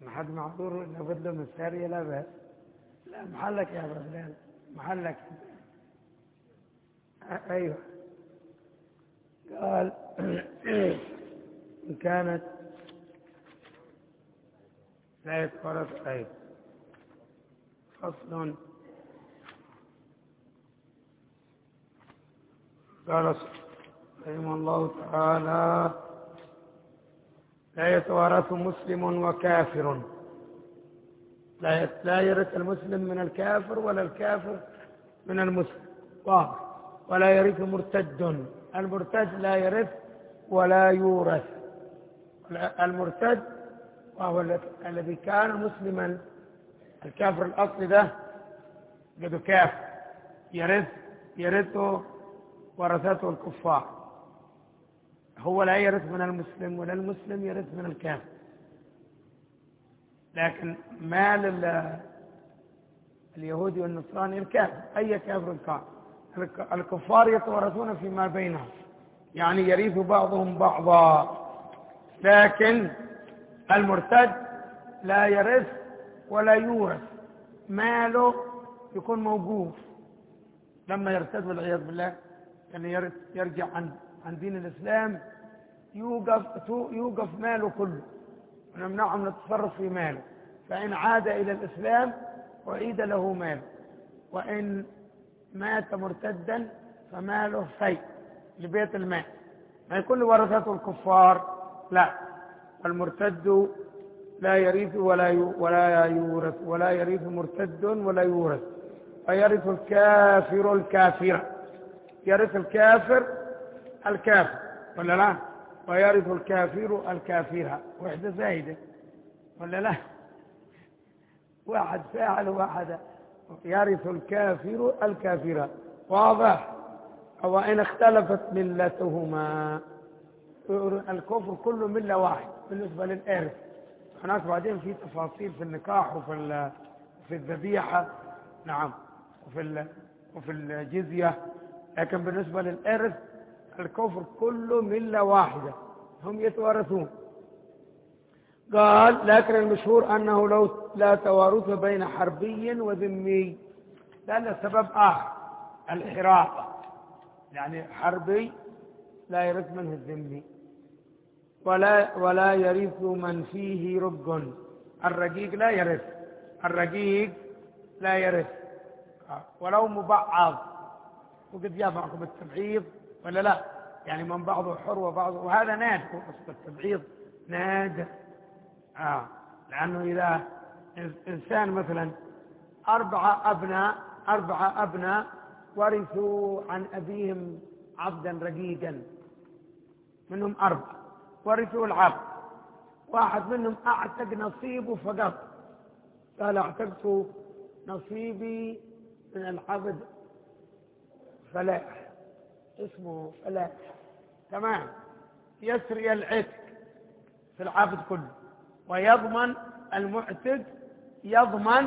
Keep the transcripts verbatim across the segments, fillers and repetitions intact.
ما حد معذور ناخذ له من السارية لا بأس. لا محلك يا أبو فلان، محلك. أيوه. قال إن كانت لا يتورث. أيوه. فصل. قال رحمه الله تعالى لا يتوارث مسلم وكافر. لا لا يرث المسلم من الكافر ولا الكافر من المسلم. واضح. ولا يرث مرتد. المرتد لا يرث ولا يورث. المرتد وهو الذي كان مسلما، الكافر الأصلي ده قد كافر، يرث يرثه ورثته الكفار. هو لا يرث من المسلم ولا المسلم يرث من الكافر. لكن مال اليهودي والنصراني الكافر، أي كافر كان، الكفار يتورثون فيما بينهم، يعني يرث بعضهم بعضا. لكن المرتد لا يرث ولا يورث، ماله يكون موقوف لما يرتد والعياذ بالله، يعني يرجع عن عن دين الإسلام، يوقف يوقف ماله كله ونمنعه من التصرف في ماله. فإن عاد إلى الإسلام أعيد له ماله، وإن مات مرتدا فماله فيء لبيت المال. ما يكون ورثته الكفار، لا. المرتد لا يرث ولا ولا يورث، ولا يرث مرتد ولا يورث. ويرث الكافر الكافر، يرث الكافر الكافر ولا لا؟ ويرث الكافر الكافرة، وحدة زايدة ولا لا؟ واحد فاعل واحد. يرث الكافر الكافرة. واضح. وإن اختلفت ملتهما، الكفر كله ملة واحد بالنسبة للإرث. هناك بعدين في تفاصيل في النكاح وفي في الذبيحة، نعم، وفي وفي الجزية، لكن بالنسبة للإرث الكفر كله ملة واحدة، هم يتوارثون. قال لكن المشهور أنه لو لا توارث بين حربي وذمي، لأن سبب آخر الحراقة، يعني حربي لا يرث منه الذمي، ولا ولا يرث من فيه رق. الرقيق لا يرث، الرقيق لا يرث ولو مبعض. وقد جاء معكم التبعيض ولا لا؟ يعني من بعضه حر وبعضه، وهذا نادر. التبعيض نادر، آه. لأنه إذا إنسان مثلا أربعة أبناء أربعة أبناء ورثوا عن أبيهم عبدا رقيقا، منهم أربعة ورثوا العبد، واحد منهم أعتق نصيبه فقط، قال اعتقت نصيبي من العبد فلاح، اسمه فلاح، تمام، يسري العتق في العبد كله، ويضمن المعتق، يضمن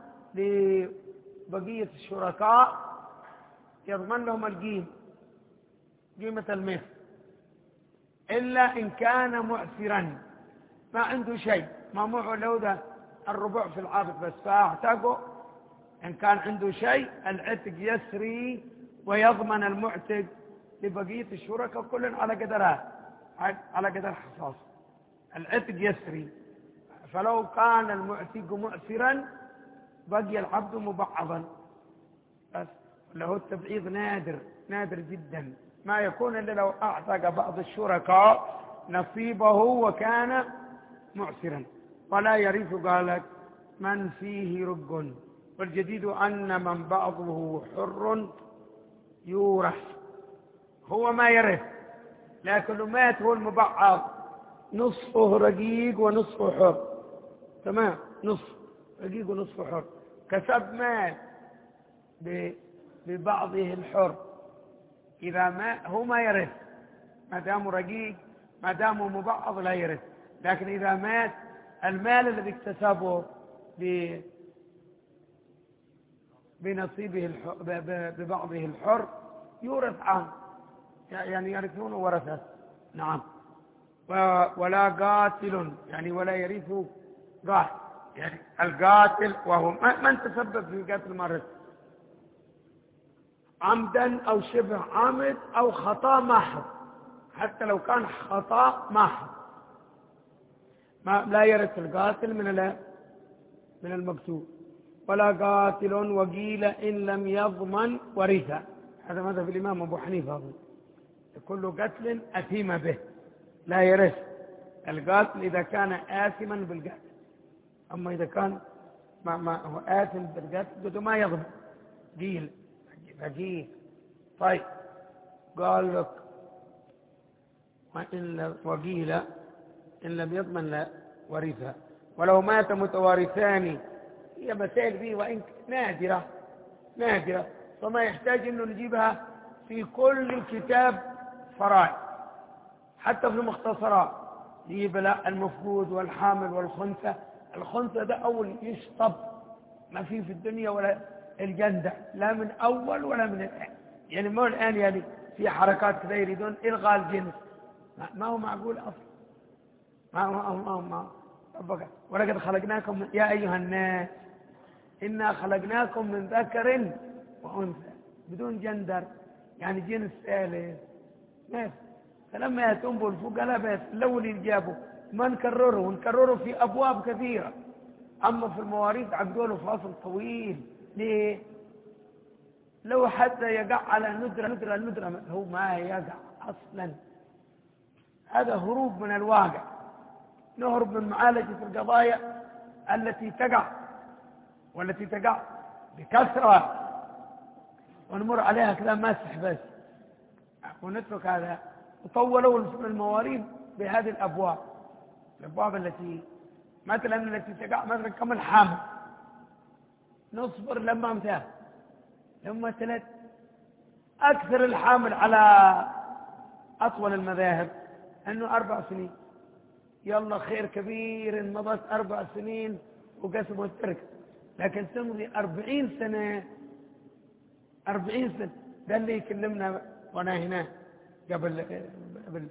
لبقية الشركاء، يضمن لهم القيمة، قيمة المثل، إلا إن كان معسرا ما عنده شيء، ما معه لو ده الربع في العبد بس فاعتقه. إن كان عنده شيء العتق يسري ويضمن المعتق لبقية الشركاء كل على قدرها، على قدر حصاص. العتق يسري، فلو كان المعتق معسرا بقي العبد مبعضا بس. له التبعيض نادر نادر جدا، ما يكون إلا لو أعتق بعض الشركاء نصيبه وكان معسرا. ولا يرث قالك من فيه رق، والجديد أن من بعضه حر يورث، هو ما يرث لكنه مات هو المبعض، نصفه رقيق ونصفه حر، تمام، نصف رقيق ونصفه حر، كسب مال ببعضه الحر، إذا ما هو ما يرث ما دامه رقيق، ما دامه مبعض لا يرث. لكن إذا مات المال الذي اكتسبه بنصيبه ببعضه الحر يورث عنه، يعني يرثون ورثه، نعم. ولا قاتل، يعني ولا يرث قاتل يعني القاتل وهو من تسبب في قتل مرة عمدا أو شبه عمد أو خطأ محض، حتى لو كان خطأ محض ما لا يرث القاتل من من المقتول. ولا قاتل وقيل إن لم يضمن ورثه، هذا مذهب الإمام أبو حنيفة. كل قتل أثيم به لا يرث القاتل إذا كان آثما بالقتل، أما إذا كان ما, ما هو آثم بالقتل بده ما يضمن قيل فقيل. طيب قال لك وإن وقيل إن لم يضمن لا ورثه. ولو مات متوارثان، هي مسائل فيه وإن نادرة نادرة فما يحتاج أنه نجيبها في كل كتاب فرائض، حتى في المختصرات نجيب لا المفقود والحامل والخنثى. الخنثى ده أول يشطب ما فيه في الدنيا ولا الجندع، لا من أول ولا من الآن. يعني ما الآن يعني في حركات كذا يريدون إلغاء الجنس، ما هو معقول أصلا، ما هو ما هو, ما هو, ما هو. ولقد خلقناكم يا أيها الناس إنا خلقناكم من ذكر وأنثى بدون جندر، يعني جنس ثالث بس. فلما يأتون بالفقراء بس الأول يجابوا ما نكرره ونكرره في أبواب كثيرة. أما في المواريث عقدوا له فاصل طويل. ليه؟ لو حتى يقع على ندرة ندرة ندرة هو ما يقع أصلا. هذا هروب من الواقع، نهرب من معالجة القضايا التي تقع والتي تقع بكثرة ونمر عليها كذا مسح بس ونترك هذا. وطولوا المواريث بهذه الأبواب، الأبواب التي مثلا التي تقع مثلا كم الحامل، نصبر لما امتاه لما ثلاث. أكثر الحامل على أطول المذاهب أنه أربع سنين. يلا خير كبير إن مضت أربع سنين وقسموا الترك، لكن تمضي أربعين سنة أربعين سنة. ده اللي يكلمنا وانا هنا قبل قبل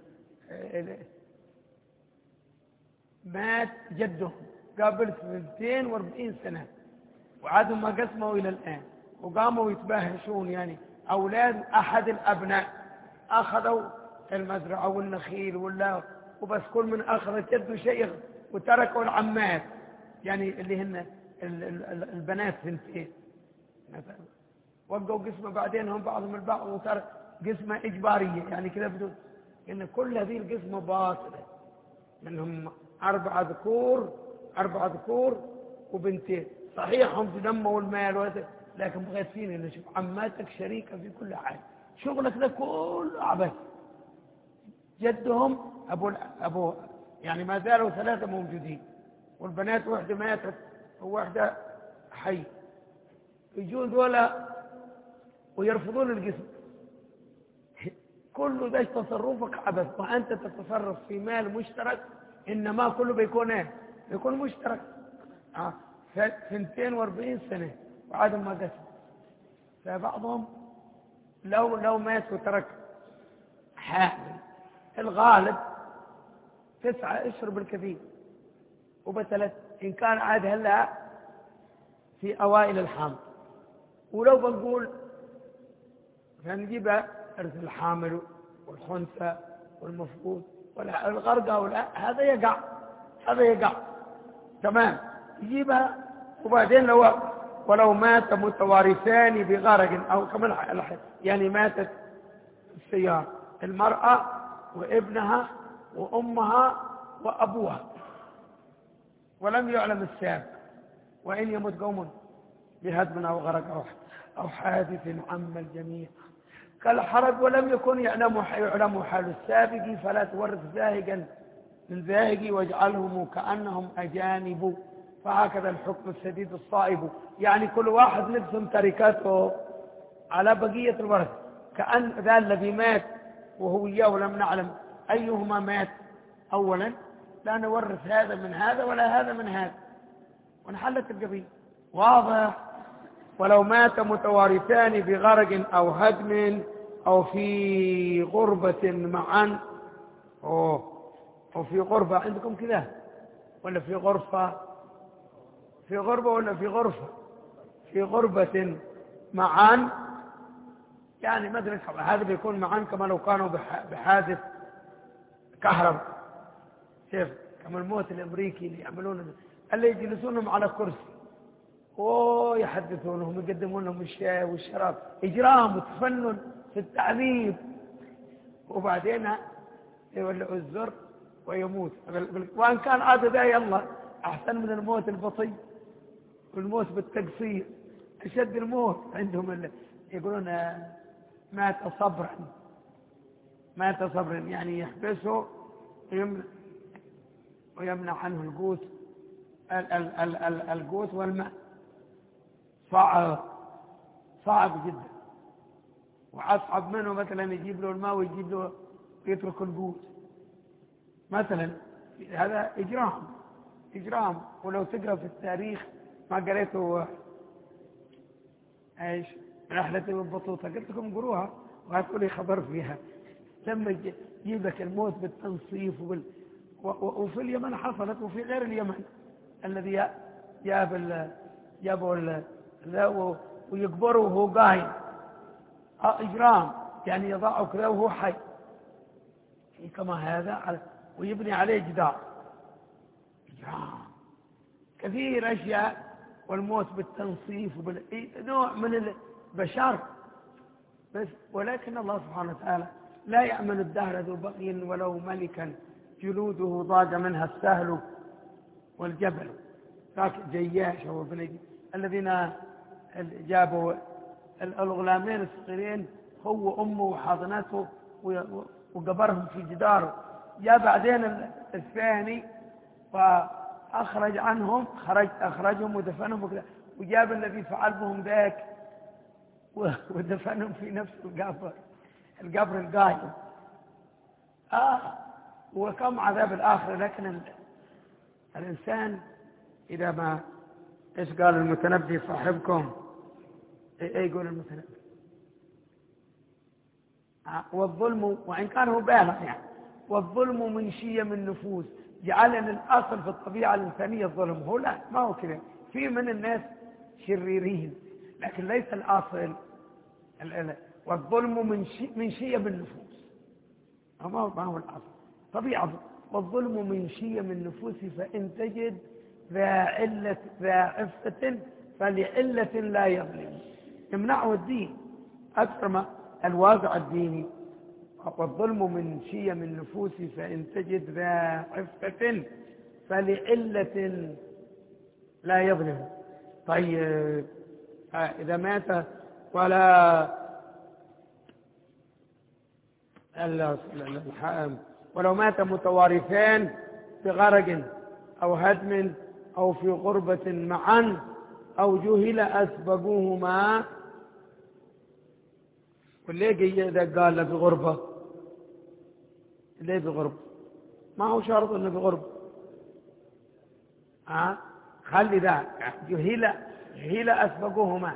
مات جدهم قبل اثنتين وأربعين سنة وعادوا ما قسموا إلى الآن، وقاموا يتباهشون يعني أولاد أحد الأبناء أخذوا المزرعة والنخيل ولا وبس كل من أخذ جده شيء وتركوا العمات يعني اللي هن البنات ثنتين مثلا، وقعوا قسمة بعدين هم بعضهم البعض وصار قسمة إجبارية يعني كذا بدون إن كل هذه القسمة باطلة. منهم أربعة ذكور أربعة ذكور وبنتين، صحيح هم تدموا المال وهذا، لكن بغيت فيني إنه شوف عماتك شريكة في كل حاجة، شغلك ده كله عبث. جدهم أبو أبو يعني ما زالوا ثلاثة موجودين، والبنات واحدة ماتت وواحدة حي، يجون دولة ويرفضون القسم. كل ده تصرفك عبث، وأنت تتصرف في مال مشترك إنما كله بيكون ايه بيكون مشترك. آه. اثنتين وأربعين سنة وعادوا ما قسم. فبعضهم لو لو مات وترك حامل الغالب تسعة اشهر بالكثير وبثلاث إن كان عاد هلا في أوائل الحمل. ولو بنقول فنجيب إرث الحامل والخنثى والمفقود والغرقة ولا هذا يقع هذا يقع تمام يجيبها. وبعدين لو ولو مات متوارثان بغرق أو كمان يعني ماتت السيارة المرأة وابنها وأمها وأبوها ولم يعلم السابق، وإن يمت قوم بهدم أو غرق أو أو حادث عم الجميع كالحرج ولم يكن يعلم يعلم حال السابق فلا تورث زاهقا من زاهق واجعلهم كأنهم أجانب. فهكذا الحكم الشديد الصائب، يعني كل واحد نقسم تركاته على بقية الورث كأن ذا الذي مات وهو إياه ولم نعلم أيهما مات أولا لا نورث هذا من هذا ولا هذا من هذا ونحلت القضية. واضح؟ ولو مات متوارثان بغرق أو هدم أو في غربة معا أو, أو في غربة عندكم كذا ولا في غرفة في غربة ولا في غرفة؟ في غربة معا، يعني مثلا هذا بيكون معا كما لو كانوا بحادث كهرباء، شوف كما الموت الامريكي اللي يعملون اللي يجلسونهم على كرسي ويحدثونهم يقدمون لهم الشاي والشراب، اجرام وتفنن في التعذيب، وبعدين يولعوا الزر ويموت. وان كان عاد ذا يلا احسن من الموت البطيء والموت بالتقصير، اشد الموت عندهم اللي يقولون مات صبرا، مات صبرا يعني يحبسه ويمنع, ويمنع عنه القوت القوت والماء. صعب صعب جدا، وأصعب منه مثلا يجيب له الماء ويجيب له يترك القوت مثلا. هذا إجرام إجرام. ولو تقرأ في التاريخ ما قريته ايش رحلة البطوطة قلت لكم قروها وهتقولي خبر فيها، لما يجيب لك الموت بالتنصيف وبال... وفي اليمن حصلت وفي غير اليمن الذي جاب ال... جابوا ال... ويقبره وهو قايم، اه اجرام يعني يضعه كذا وهو حي كما هذا ويبني عليه جدار، اجرام كثير اشياء. والموت بالتنصيف وبال... نوع من البشر بس، ولكن الله سبحانه وتعالى لا يأمن الدهر ذو بغي ولو ملكا جلوده ضاق منها السهل والجبل. ذاك جياش هو بن الذين جابوا الغلامين الصغيرين هو وامه وحاضنته وقبرهم في جداره، جاء بعدين الثاني فأخرج عنهم خرج أخرجهم ودفنهم وكذا، وجاب الذي فعل بهم ذاك ودفنهم في نفس القبر القبر القايم. آه وكم عذاب الآخرة. لكن الإنسان إذا ما إيش قال المتنبي صاحبكم؟ إيه يقول المتنبي؟ آه والظلم وإن كان هو بالغ يعني، والظلم من شيم النفوس، جعل ان الاصل في الطبيعه الانسانيه الظلم. هو لا ما هو كذا، في من الناس شريرين لكن ليس الاصل. والظلم من شي من شيم النفوس، ما هو ما هو الاصل طبيعه. والظلم من شيم النفوس فان تجد ذا عله ذا عفه فلعله لا يظلم. يمنعه الدين اكثر ما الواقع الديني. والظلم من شيم النفوس فإن تجد ذا عفة فلعلة لا يظلم. طيب إذا مات ولا ولو مات متوارثان بغرق أو هدم أو في غربة معا أو جهل أسبقوهما. وليه إذا قال له بغربة؟ ليه بغربة؟ ما هو شرط انه بغربة. ها خلي ذا جهل جهل أسبقوهما.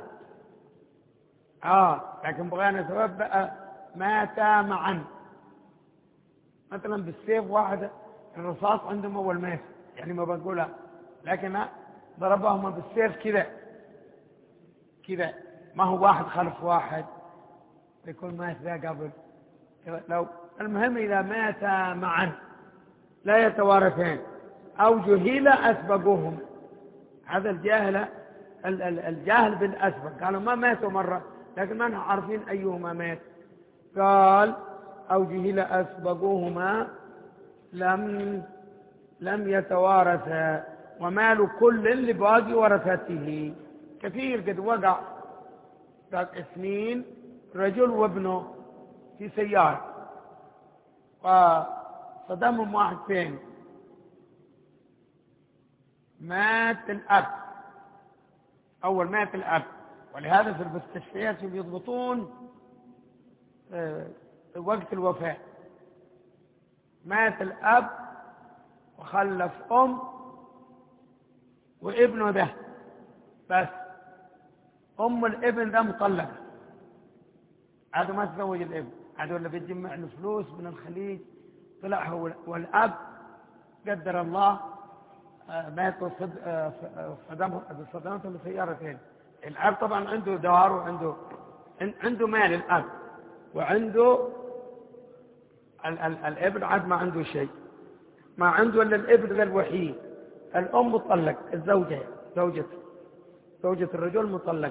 اه لكن بغينا نتوبأ ماتا معا، مثلا بالسيف واحد الرصاص عندهم اول مات يعني ما بقولها، لكن ضربهما بالسيف كذا كذا، ما هو واحد خلف واحد يكون مات ذا قبل. لو المهم إذا مات معا لا يتوارثان أو جهل أسبقوهم. هذا الجاهل الجاهل بالأسبق، قالوا ما ماتوا مرة لكن ما نحن عارفين أيهما مات. قال أو جهل أسبقوهما لم لم يتوارثا ومال كل لباقي ورثته. كثير قد وقع اثنين رجل وابنه في سيارة فصدمهم واحد ثاني، مات الأب أول مات الأب. ولهذا في المستشفيات يضبطون وقت الوفاة. مات الأب وخلف أم وابنه ده بس، أم الابن ده مطلقة، هذا ما تزوج الابن، هذا اللي بيجمع له فلوس من الخليج طلع هو. والأب قدر الله ماتوا صدمتهم بسيارتين. الأب طبعا عنده دار وعنده عنده مال الأب، وعنده ال ال الابن عاد ما عنده شيء، ما عنده إلا الابن ذا الوحيد. الأم مطلق، الزوجة زوجة زوجة الرجل مطلق،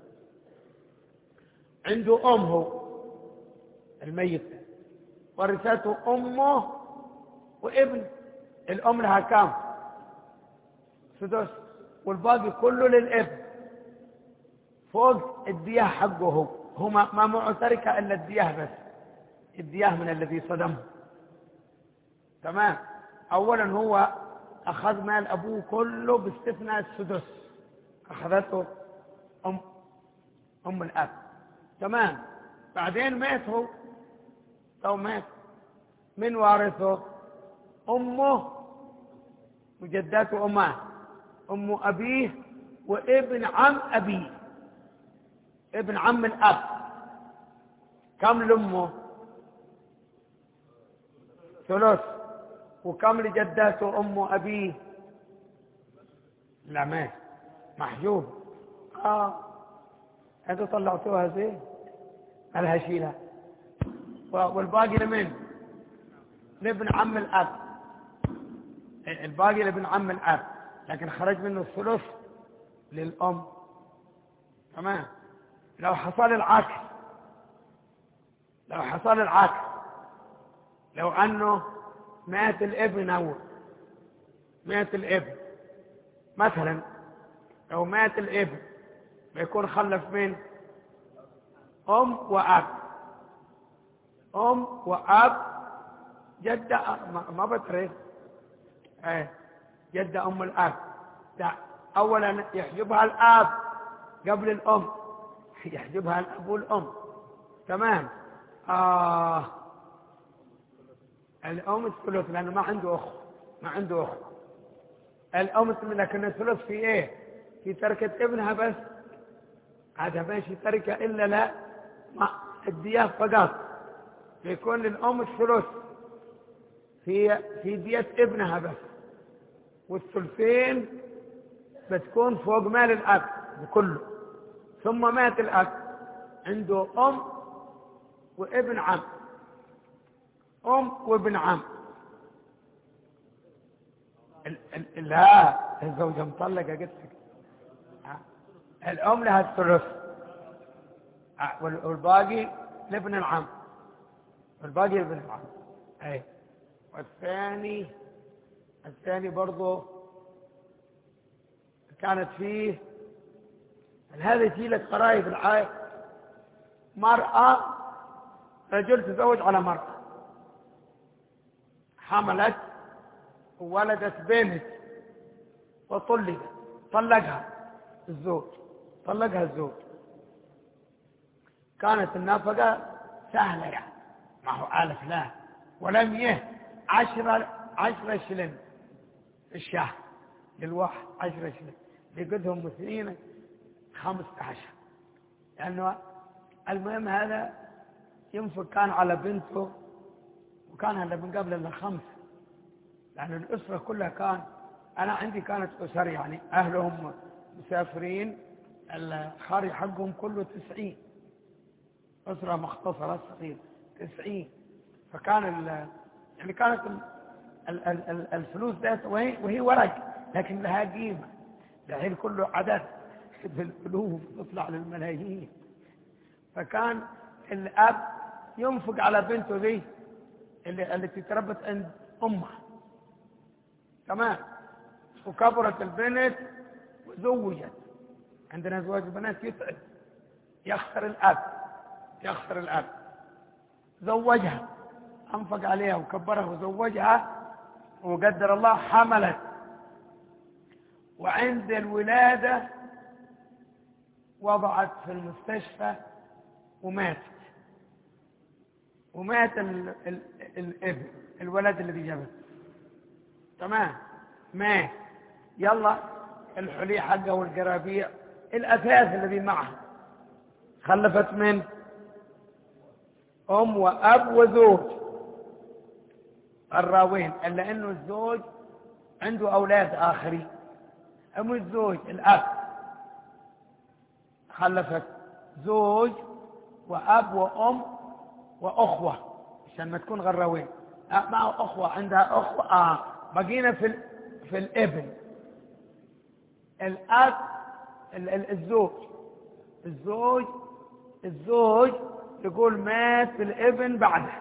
عنده أم هو الميت، ورثته أمه وابن. الأم لها كام؟ سدس، والباقي كله للابن فوق الدياه حقه هو. هو ما معه تركة إلا الدياه بس، الدياه من الذي صدمه. تمام. أولا هو أخذ مال أبوه كله باستثناء السدس، أخذته أم أم الأب. تمام. بعدين مات هو، تو مات، من وارثه؟ أمه وجداته أمه، أم أبيه وابن عم أبيه، ابن عم الأب. كم لأمه؟ ثلث. وكم لجداته أم أبيه؟ لا مات، محجوب. آه هذا طلعتوها زين، مالها شيلها. والباقي لمن؟ لابن عم الأب، الباقي لابن عم الأب، لكن خرج منه الثلث للأم. تمام. لو حصل العكس، لو حصل العكس، لو أنه مات الابن أول، مات الابن مثلا، لو مات الابن بيكون خلف من أم وأب، أم وأب، جدة ما بتريد، ايه جدة أم الأب. أولا يحجبها الأب قبل الأم، يحجبها الأب والأم. تمام. آه الأم الثلث لأنه ما عنده أخ، ما عنده أخ. الأم لكن الثلث في إيه؟ في تركة ابنها بس، هذا ماشي تركة إلا لا ما الدية فقط، يكون للأم الثلث في في دية ابنها بس، والثلثين بتكون فوق مال الأب بكله. ثم مات الأب، عنده أم وابن عم، أم وابن عم. لا الزوجة مطلقة قلت لك، الأم لها الثلث والباقي لابن العم، والباقي لابن العم. أي. والثاني الثاني برضه كانت فيه هذا جيلة قرايب العائل، مرأة، رجل تزوج على مرأة، حملت وولدت بنت وطلقت، طلقها الزوج، طلقها الزوج. كانت النفقة سهلة يعني، ما هو ألف لا، ولم يه عشرة عشرة شلن في الشهر للواحد، عشرة شلن لقدهم مثلين خمسة عشر. لأنه المهم هذا ينفق كان على بنته، وكان هذا من قبل إلا خمسة، لأن الأسرة كلها كان، أنا عندي كانت أسر يعني أهلهم مسافرين، الخارج حقهم كله تسعين، أسرة مختصرة صغيرة تسعين. فكان يعني كانت ال ال ال الفلوس ذات وهي, وهي ورق، لكن لها قيمة. الحين كله عدد بالألوف تطلع للملايين. فكان الأب ينفق على بنته ذي اللي التي تربت عند أمها. تمام. وكبرت البنت وزوجت. عندنا زواج البنات يتعب، يخسر الأب، يخسر الأب. زوجها، أنفق عليها وكبرها وزوجها، وقدر الله حملت، وعند الولادة وضعت في المستشفى وماتت، ومات الابن الولد الذي جابته. تمام. مات. يلا الحلي حقه والقرابيع، الأثاث الذي معه. خلفت من أم وأب وزوج، الراوين، إلا أنه الزوج عنده أولاد آخرين، أم الزوج الأب خلفت زوج وأب وأم وأخوة عشان ما تكون غراوين، معه أخوة عندها أخوة آه بقينا في ال... في الابن. الأب ال... ال... الزوج الزوج الزوج يقول مات الابن بعده،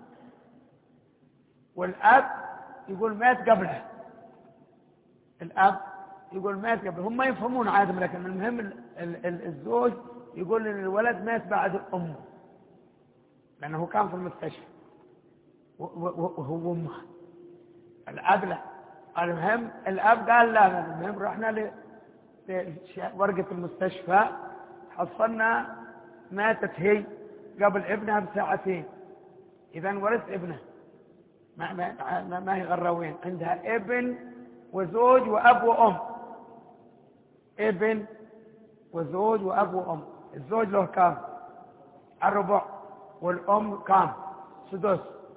والأب يقول مات قبله. الأب يقول مات قبله، هم ما يفهمون عادة، لكن المهم ال... ال... الزوج يقول ان الولد مات بعد أمه لأنه كان في المستشفى وهو أمه. الأب لا، المهم الأب قال لا، المهم رحنا لورقة المستشفى حصلنا ماتت هي قبل ابنها بساعتين، إذا ورث ابنه ما, ما, ما هي غراوين، عندها ابن وزوج وأب وأم. ابن وزوج وأب وأم. الزوج له كام؟ الربع، والأم كام؟ سدس،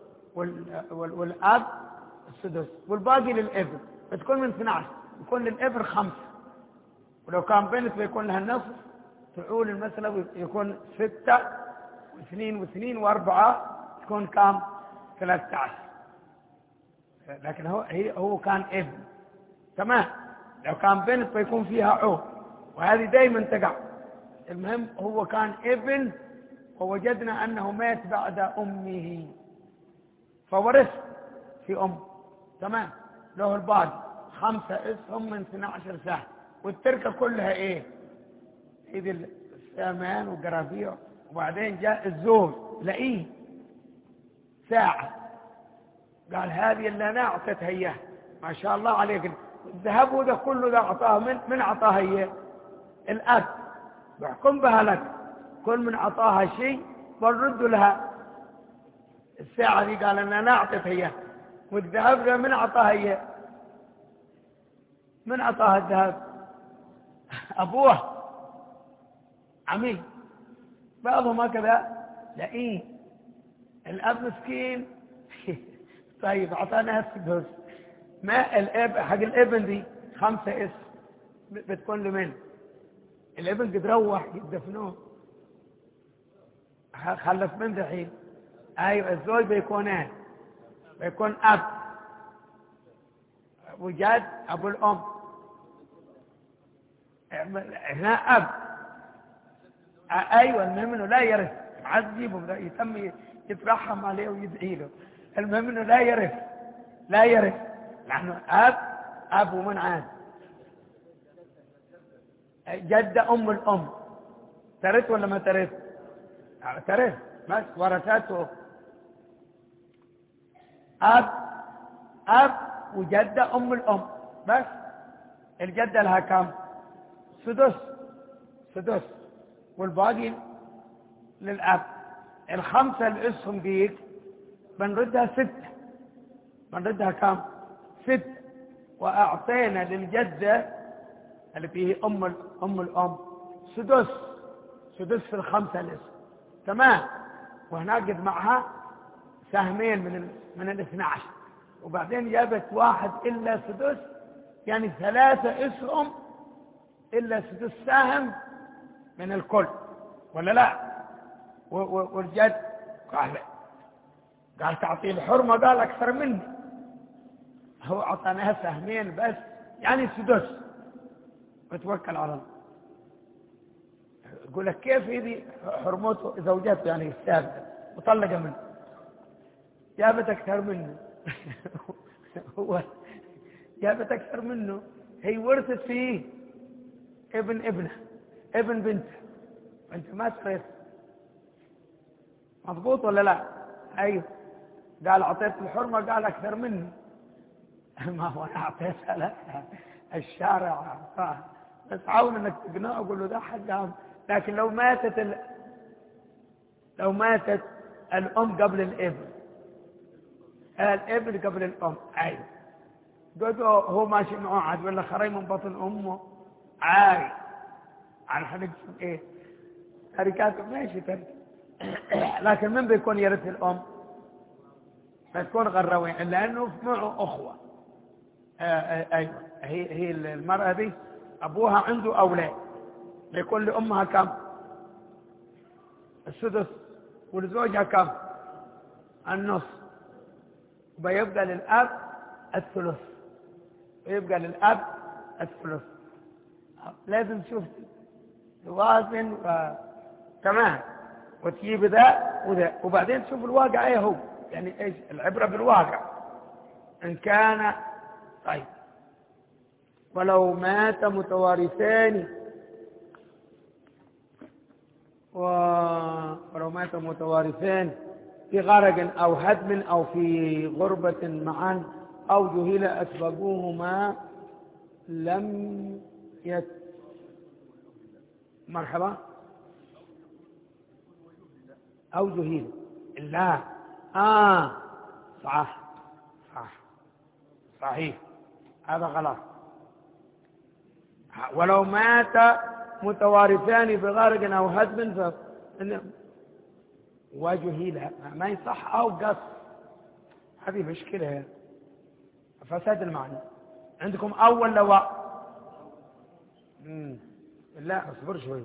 والأب السدس، والباقي للابن. بتكون من اثني عشر، يكون للابن خمسة، ولو كان بنت بيكون لها النصف، تعول المسألة يكون ستة واثنين واثنين وأربعة، تكون كام؟ ثلاثة عشر. لكن هو هي هو كان ابن، تمام. لو كان بنت بيكون فيها عو، وهذه دائما تقع. المهم هو كان ابن، ووجدنا أنه مات بعد أمه فورث في أم، تمام. له الباقي خمسة اسهم من اثني عشر سهم، والتركة كلها ايه؟ ايد السامان والقرافيع. وبعدين جاء الزوج لقيه ساعة، قال هذه اللي انا اعطيتها اياه، ما شاء الله عليك، الذهب ده كله ده اعطاه، من من اعطاها اياه؟ الاب. بحكم بها لك، كل من اعطاها شيء بنرد لها. الساعة دي قال ان انا اعطيتها اياه، والذهب ده من اعطاها اياه؟ من اعطاها الذهب؟ ابوه، عمي. بعضهم هكذا لقيه الاب مسكين طيب اعطانا السدس، ما الاب حق الابن دي خمسة اسم بتكون لمن؟ الابن قد روح يدفنوه، خلف من دحين. ايوه الزوج بيكونان، بيكون اب وجد ابو الام، هنا اب. ايوه المهم انه لا يرث، عذبه يتم يترحم عليه ويدعي له. المهم انه لا يرث، لا يرث لانه اب اب ومن عاد. جدة ام الام ترث ولا ما ترث؟ ترث، بس ورثته اب اب وجدة ام الام بس. الجدة لها كم؟ سدس، سدس، والباقي للأب. الخمسة الاسهم ديك بنردها ستة، بنردها كم؟ ستة. وأعطينا للجدة اللي فيه أم أم الأم سدس، سدس في الخمسة الاسهم، تمام. وهناك قد معها سهمين من ال من الاثنى عشر، وبعدين جابت واحد إلا سدس، يعني ثلاثة اسهم إلا سدس سهم من الكل، ولا لا؟ والجد قال قال تعطي الحرمة، قال أكثر مني، هو أعطاناها سهمين بس يعني سدس، وتوكل على الله. يقول لك كيف هذه حرمته زوجته يعني السابقة وطلق منه، جابت أكثر منه هو جابت أكثر منه، هي ورثت فيه ابن ابنه ابن بنته، انت ما تخير مضبوط ولا لا؟ ايوه. قال اعطيت الحرمه، قال اكثر مني ما هو انا اعطيتها لك، الشارع اعطاها، بس حاول انك تقنعه، قول له ده حقها. لكن لو ماتت ال... لو ماتت الام قبل الابن، الابن قبل الام، ايوه، قلت هو ماشي معه عاد ولا خري من بطن امه عاي، على حنقسم ايه؟ تركات ماشي ترك لكن من بيكون يرث الام؟ بتكون غروين، لانه معه اخوه، أيوة، هي هي المرأة دي أبوها عنده أولاد، يكون لأمها كم؟ السدس، ولزوجها كم؟ النص، وبيبقى للأب الثلث، ويبقى للأب الثلث. لازم تشوف توازن و... تمام، وتجيب ذا وذا، وبعدين تشوف الواقع ايه هو، يعني ايش العبرة بالواقع. ان كان طيب، ولو مات متوارثان و... ولو مات متوارثان في غرق أو هدم أو في غربة معا أو جهل أسبقوهما لم يت مرحبا أو جهل لا آه صح صح صحيح، هذا غلط. ولو مات متوارثان بغرق أو هدم ف... وجهيل ما يصح أو قص، هذه مشكلة، فساد المعنى. عندكم أول لواء مم. لا اصبر شوي،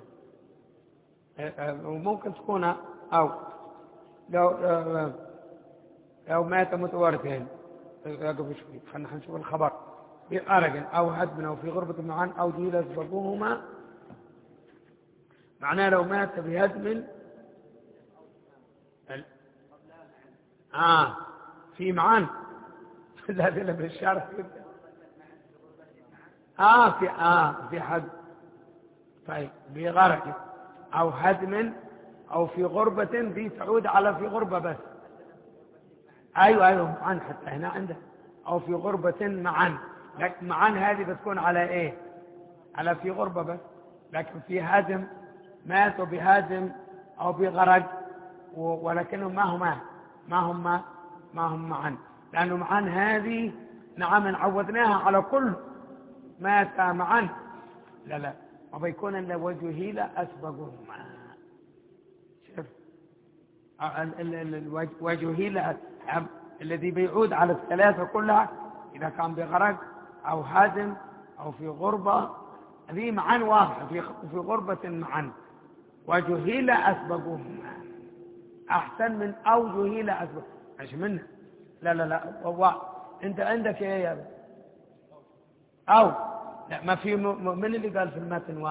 وممكن تكون أو لو لو مات متوارثين، يقف شوي خلينا نشوف الخبر. في أرق أو هدم أو في غربة معان أو جهيل أسبقوهما، معناه لو مات بهدم آه في معان لا لا بالشرح آه في آه في حد. طيب بغرق أو هدم أو في غربة، دي تعود على في غربة بس. أيوة أيوة معان، حتى هنا عنده أو في غربة معان، لكن معان هذه بتكون على إيه؟ على في غربة بس. لكن في هدم ماتوا بهدم أو بغرق، ولكنهم ما هما ما هم ما هم معا، لأنه معا هذه نعم عودناها على كل مات معا. لا لا، وبيكون إلا وجهيل أسبقهما. شوف وجهيل الذي بيعود على الثلاثة كلها، إذا كان بغرق أو هدم أو في غربة، هذه معا واضحة، في غربة معا. وجهيل أسبقهما أحسن من أو جهيل أسبق، مش منه. لا لا لا هو أنت عندك إيه يا بي؟ أو لا، ما في م... من اللي قال في المتن و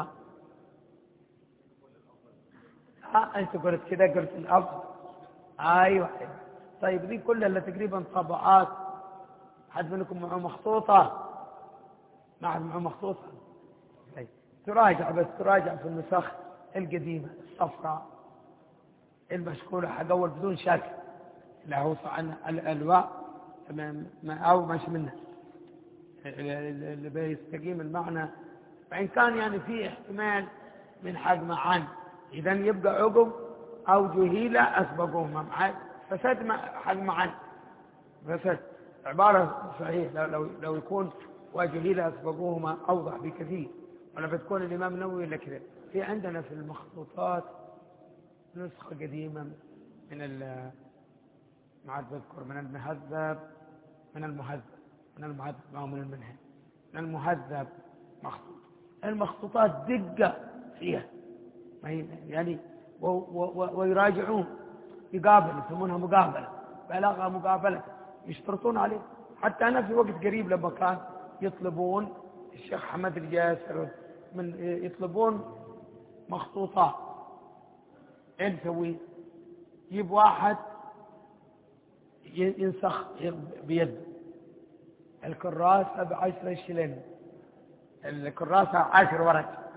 ها أنت قلت كده، قلت الأفضل. أيوة طيب، دي كلها اللي تقريبا طبعات. حد منكم معه مخطوطة؟ ما حد معه مخطوطة؟ طيب تراجع، بس تراجع في النسخ القديمة الصفراء المشكولة حق أول بدون شك، لا هو عن الألواء أو مش منه اللي بيستقيم المعنى. فإن كان يعني في احتمال من حق معان، إذا يبقى عقب أو جهيلة أسبقوهما معاد، فسد حق معان، فسد عبارة صحيح. لو, لو, لو يكون وجهيلة أسبقوهما أوضح بكثير، ولا بتكون الإمام النووي إلا كذا. في عندنا في المخطوطات نسخة قديمة من ال ما عاد بذكر، من المهذب من المهذب من المهذب ما هو من المنهج، من المهذب مخطوط. المخطوطات دقة فيها يعني، و و ويراجعون، يقابل، يسمونها مقابلة، بلاغة مقابلة، يشترطون عليه. حتى أنا في وقت قريب لما كان يطلبون الشيخ حمد الجاسر من يطلبون مخطوطات، ايه نسوي؟ يجيب واحد ينسخ بيد الكراسة بعشرة شلين، الكراسة عشر ورق،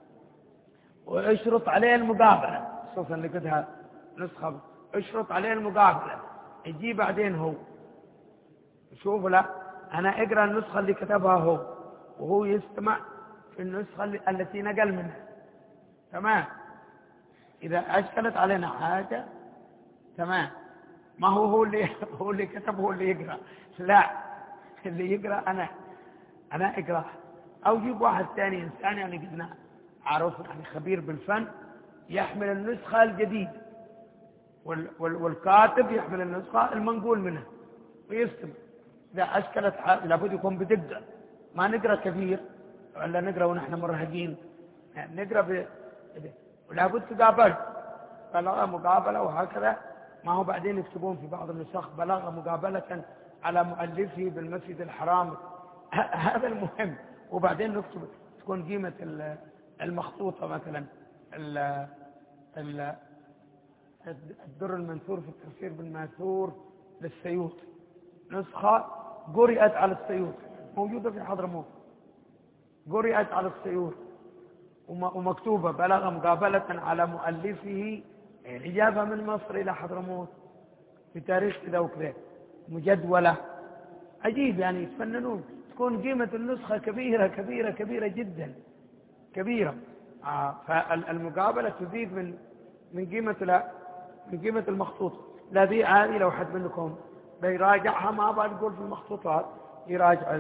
واشرط عليه المقابلة، خصوصا اللي كتها نسخة، اشرط عليه المقابلة. يجي بعدين هو شوف، لا أنا أقرأ النسخة اللي كتبها هو، وهو يستمع في النسخة التي نقل منها. تمام؟ إذا أشكلت علينا حاجة تمام، ما هو هو اللي هو اللي كتب هو اللي يقرأ، لا اللي يقرأ أنا أنا أقرأ. أو جيب واحد ثاني إنسان يعني قلنا عارف يعني خبير بالفن، يحمل النسخة الجديدة، وال وال والكاتب يحمل النسخة المنقول منها ويستمع. إذا أشكلت حال لابد يكون بدقة، ما نقرأ كبير ولا نقرأ ونحن مرهقين، يعني نقرأ ب... ولابد تقابل بلاغة مقابلة وهكذا. ما هو بعدين يكتبون في بعض النسخ بلاغة مقابلة على مؤلفه بالمسجد الحرام، هذا المهم. وبعدين نكتب تكون قيمة المخطوطة مثلا الدر المنثور في التفسير بالماثور للسيوط، نسخة قرئت على السيوط موجودة في حضرموت، قرئت على السيوط ومكتوبة بلاغة مقابلة على مؤلفه، إجابة من مصر إلى حضرموت في تاريخ كذا وكذا، مجدولة. عجيب يعني يتفننون، تكون قيمة النسخة كبيرة كبيرة كبيرة جدا كبيرة. آه فالمقابلة تزيد من من قيمة لا من قيمة المخطوط. الذي هذه لو حد منكم بيراجعها، ما بقول في المخطوطات يراجع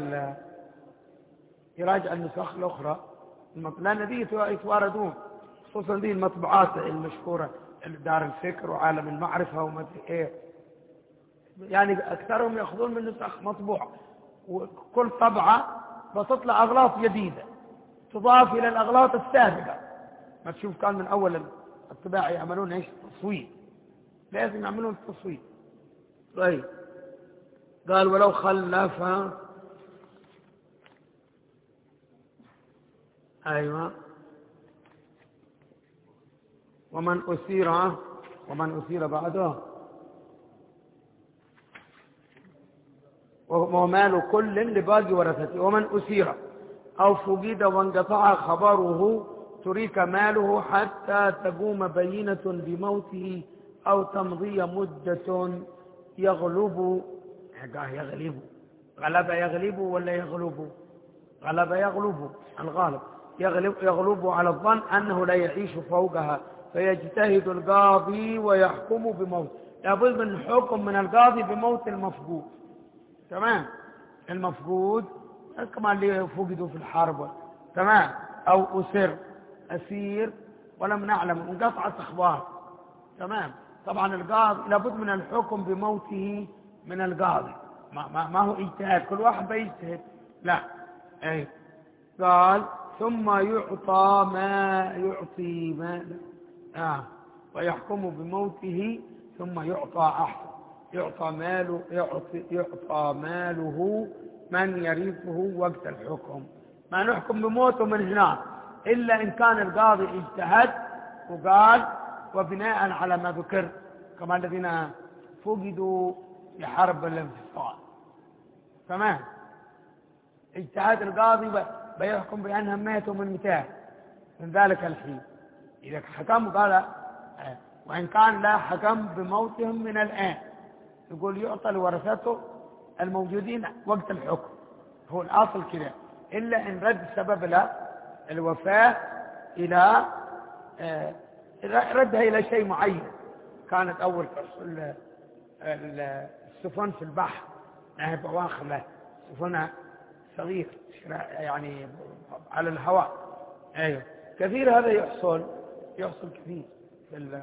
يراجع النسخ الأخرى، لأن ذي يتواردون، خصوصا ذي المطبوعات المشهورة دار الفكر وعالم المعرفة وما ادري ايه، يعني أكثرهم يأخذون من نسخ مطبوعة، وكل طبعة بتطلع أغلاط جديدة تضاف إلى الأغلاط السابقة. ما تشوف كان من أول الطباعة يعملون إيش؟ تصوير، لازم يعملون التصوير. طيب قال ولو خلف، أيوة، ومن أسير ومن أسير بعده ومال كل لباقي ورثته، ومن أسير أو فقد وانقطع خبره ترك ماله حتى تقوم بينة بموته أو تمضي مدة يغلب يغلب غلب يغلب ولا يغلب غلب يغلب الغالب يغلب يغلب على الظن أنه لا يعيش فوقها، فيجتهد القاضي ويحكم بموت. لابد من حكم من القاضي بموت المفقود. تمام، المفقود كما اللي فقدوا في الحرب، تمام، أو أسر أسير ولم نعلم انقطعت أخبار، تمام. طبعا القاضي لابد من الحكم بموته من القاضي، ما, ما, ما هو اجتهاد كل واحد بيجتهد، لا. أي قال ثم يعطى ما يعطي ما آه ويحكم بموته ثم يعطى أحسن يعطى ماله يعطي يعطى ماله من يرثه وقت الحكم. ما نحكم بموته من هنا إلا إن كان القاضي اجتهد وقال وبناء على ما ذكر، كما الذين فقدوا لحرب الانفصال، تمام، اجتهاد القاضي بيحكم بأنهم ماتوا من متى من ذلك الحين. إذا حكم قال وإن كان لا حكم بموتهم من الآن، يقول يعطى لورثته الموجودين وقت الحكم، هو الأصل كده، إلا إن رد سبب له الوفاة إلى ردها إلى شيء معين. كانت أول السفن في البحر نهب بواخر سفنها صغير يعني على الهواء، أيوه كثير هذا يحصل يحصل كثير في ال...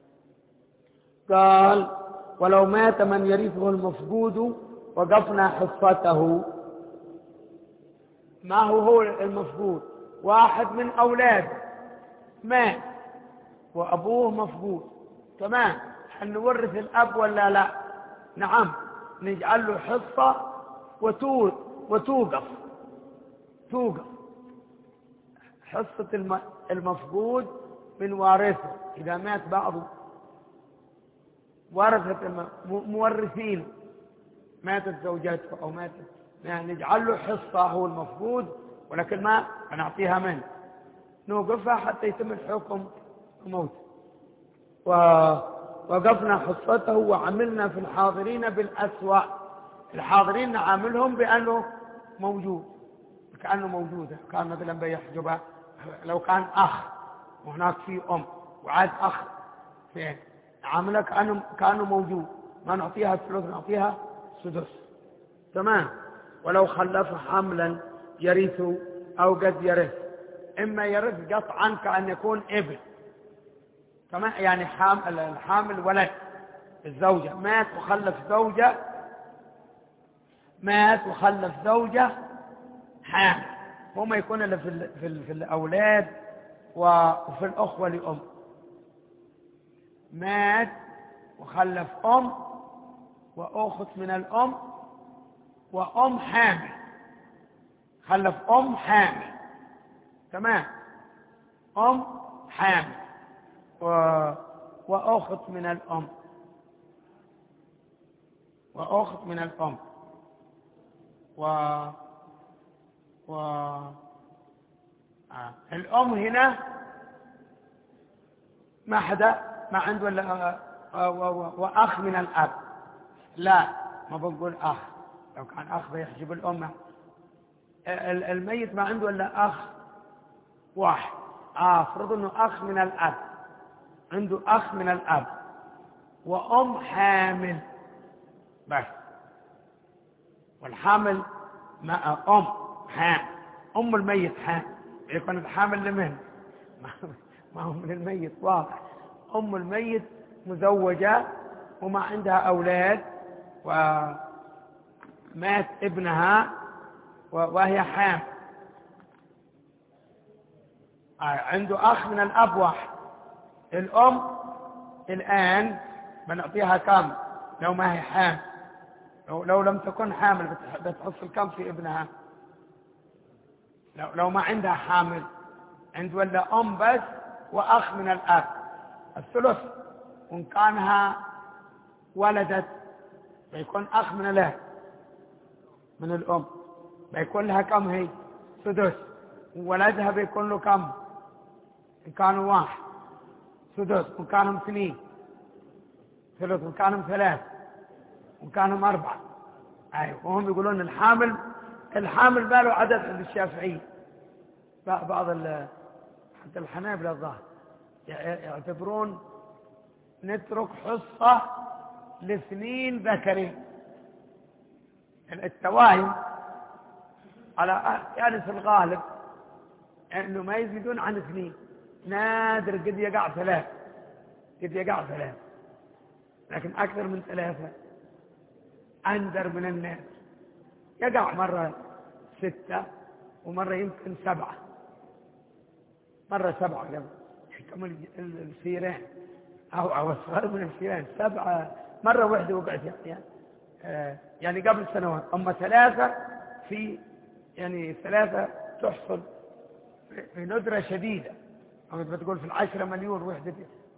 قال ولو مات من يرثه المفقود وقفنا حصته. ما هو هو المفقود؟ واحد من أولاده مات وأبوه مفقود، تمام، هل نورث الأب ولا لا؟ نعم، نجعل له حصة وتوقف توقف حصة المفقود من وارثه. إذا مات بعض ورثة مورثين، ماتت زوجته أو ماتت، يعني نجعل له حصة هو المفقود، ولكن ما نعطيها منه، نوقفها حتى يتم الحكم وموت. ووقفنا حصته وعملنا في الحاضرين بالأسوأ. الحاضرين نعاملهم بأنه موجود، كأنه موجود. كان مثلا بيحجبه لو كان أخ وهناك في أم وعاد أخ فين، نعامله كأنه كأنه موجود، ما نعطيها الثلث، نعطيها سدس، تمام. ولو خلف حملا يرث أو قد يرث، إما يرث قطعا كأن يكون ابن، تمام، يعني حامل الحامل ولد الزوجة مات وخلف زوجة مات وخلف زوجة حامل، وما يكون إلا في, ال... في, ال... في الأولاد وفي الأخوة لأم. مات وخلف أم وأخت من الأم وأم حامل، خلف أم حامل، تمام، أم حامل و... وأخت من الأم وأخت من الأم و و آه. الأم هنا ما حدا ما عنده ولا آه. آه. وأخ من الأب، لا ما بنقول أخ، لو كان أخ بيحجب الأم. الميت ما عنده إلا أخ واحد، آه افرض إنه أخ من الأب، عنده أخ من الأب وأم حامل بس، والحامل مع أم حامل، أم الميت حامل، يكون الحامل لمن؟ ما هو من الميت واضح. أم الميت مزوجة وما عندها أولاد ومات ابنها وهي حامل، عنده أخ من الأب واحد. الأم الآن بنعطيها كم لو ما هي حامل؟ لو, لو لم تكن حامل بتحصل كم في ابنها؟ لو, لو ما عندها حامل، عند ولا أم بس وأخ من الأب الثلث، وإن كانها ولدت بيكون أخ من الأب من الأم، بيكون لها كم هي؟ سدس. وولدها بيكون له كم إن كانوا واحد؟ سدس. وإن كانوا اثنين ثلث. وإن كانوا ثلاث وإن كانوا أربعة. أيوة. وهم يقولون الحامل الحامل ما له عدد عند الشافعي، بعض حتى الحنابلة الظاهر يعتبرون نترك حصة لاثنين ذكرين. التواهم على يعني في الغالب انه ما يزيدون عن اثنين، نادر قد يقع ثلاث، قد يقع ثلاث، لكن اكثر من ثلاثة اندر من الناس. يقع مرة ستة ومرة يمكن سبعة، مرة سبعة قبل يحكم السيرين أو أو أصغر من السيرين، سبعة مرة واحدة وقعت يعني آه يعني قبل سنوات. أما ثلاثة في يعني ثلاثة تحصل في ندرة شديدة، أو بتقول في العشرة مليون وحدة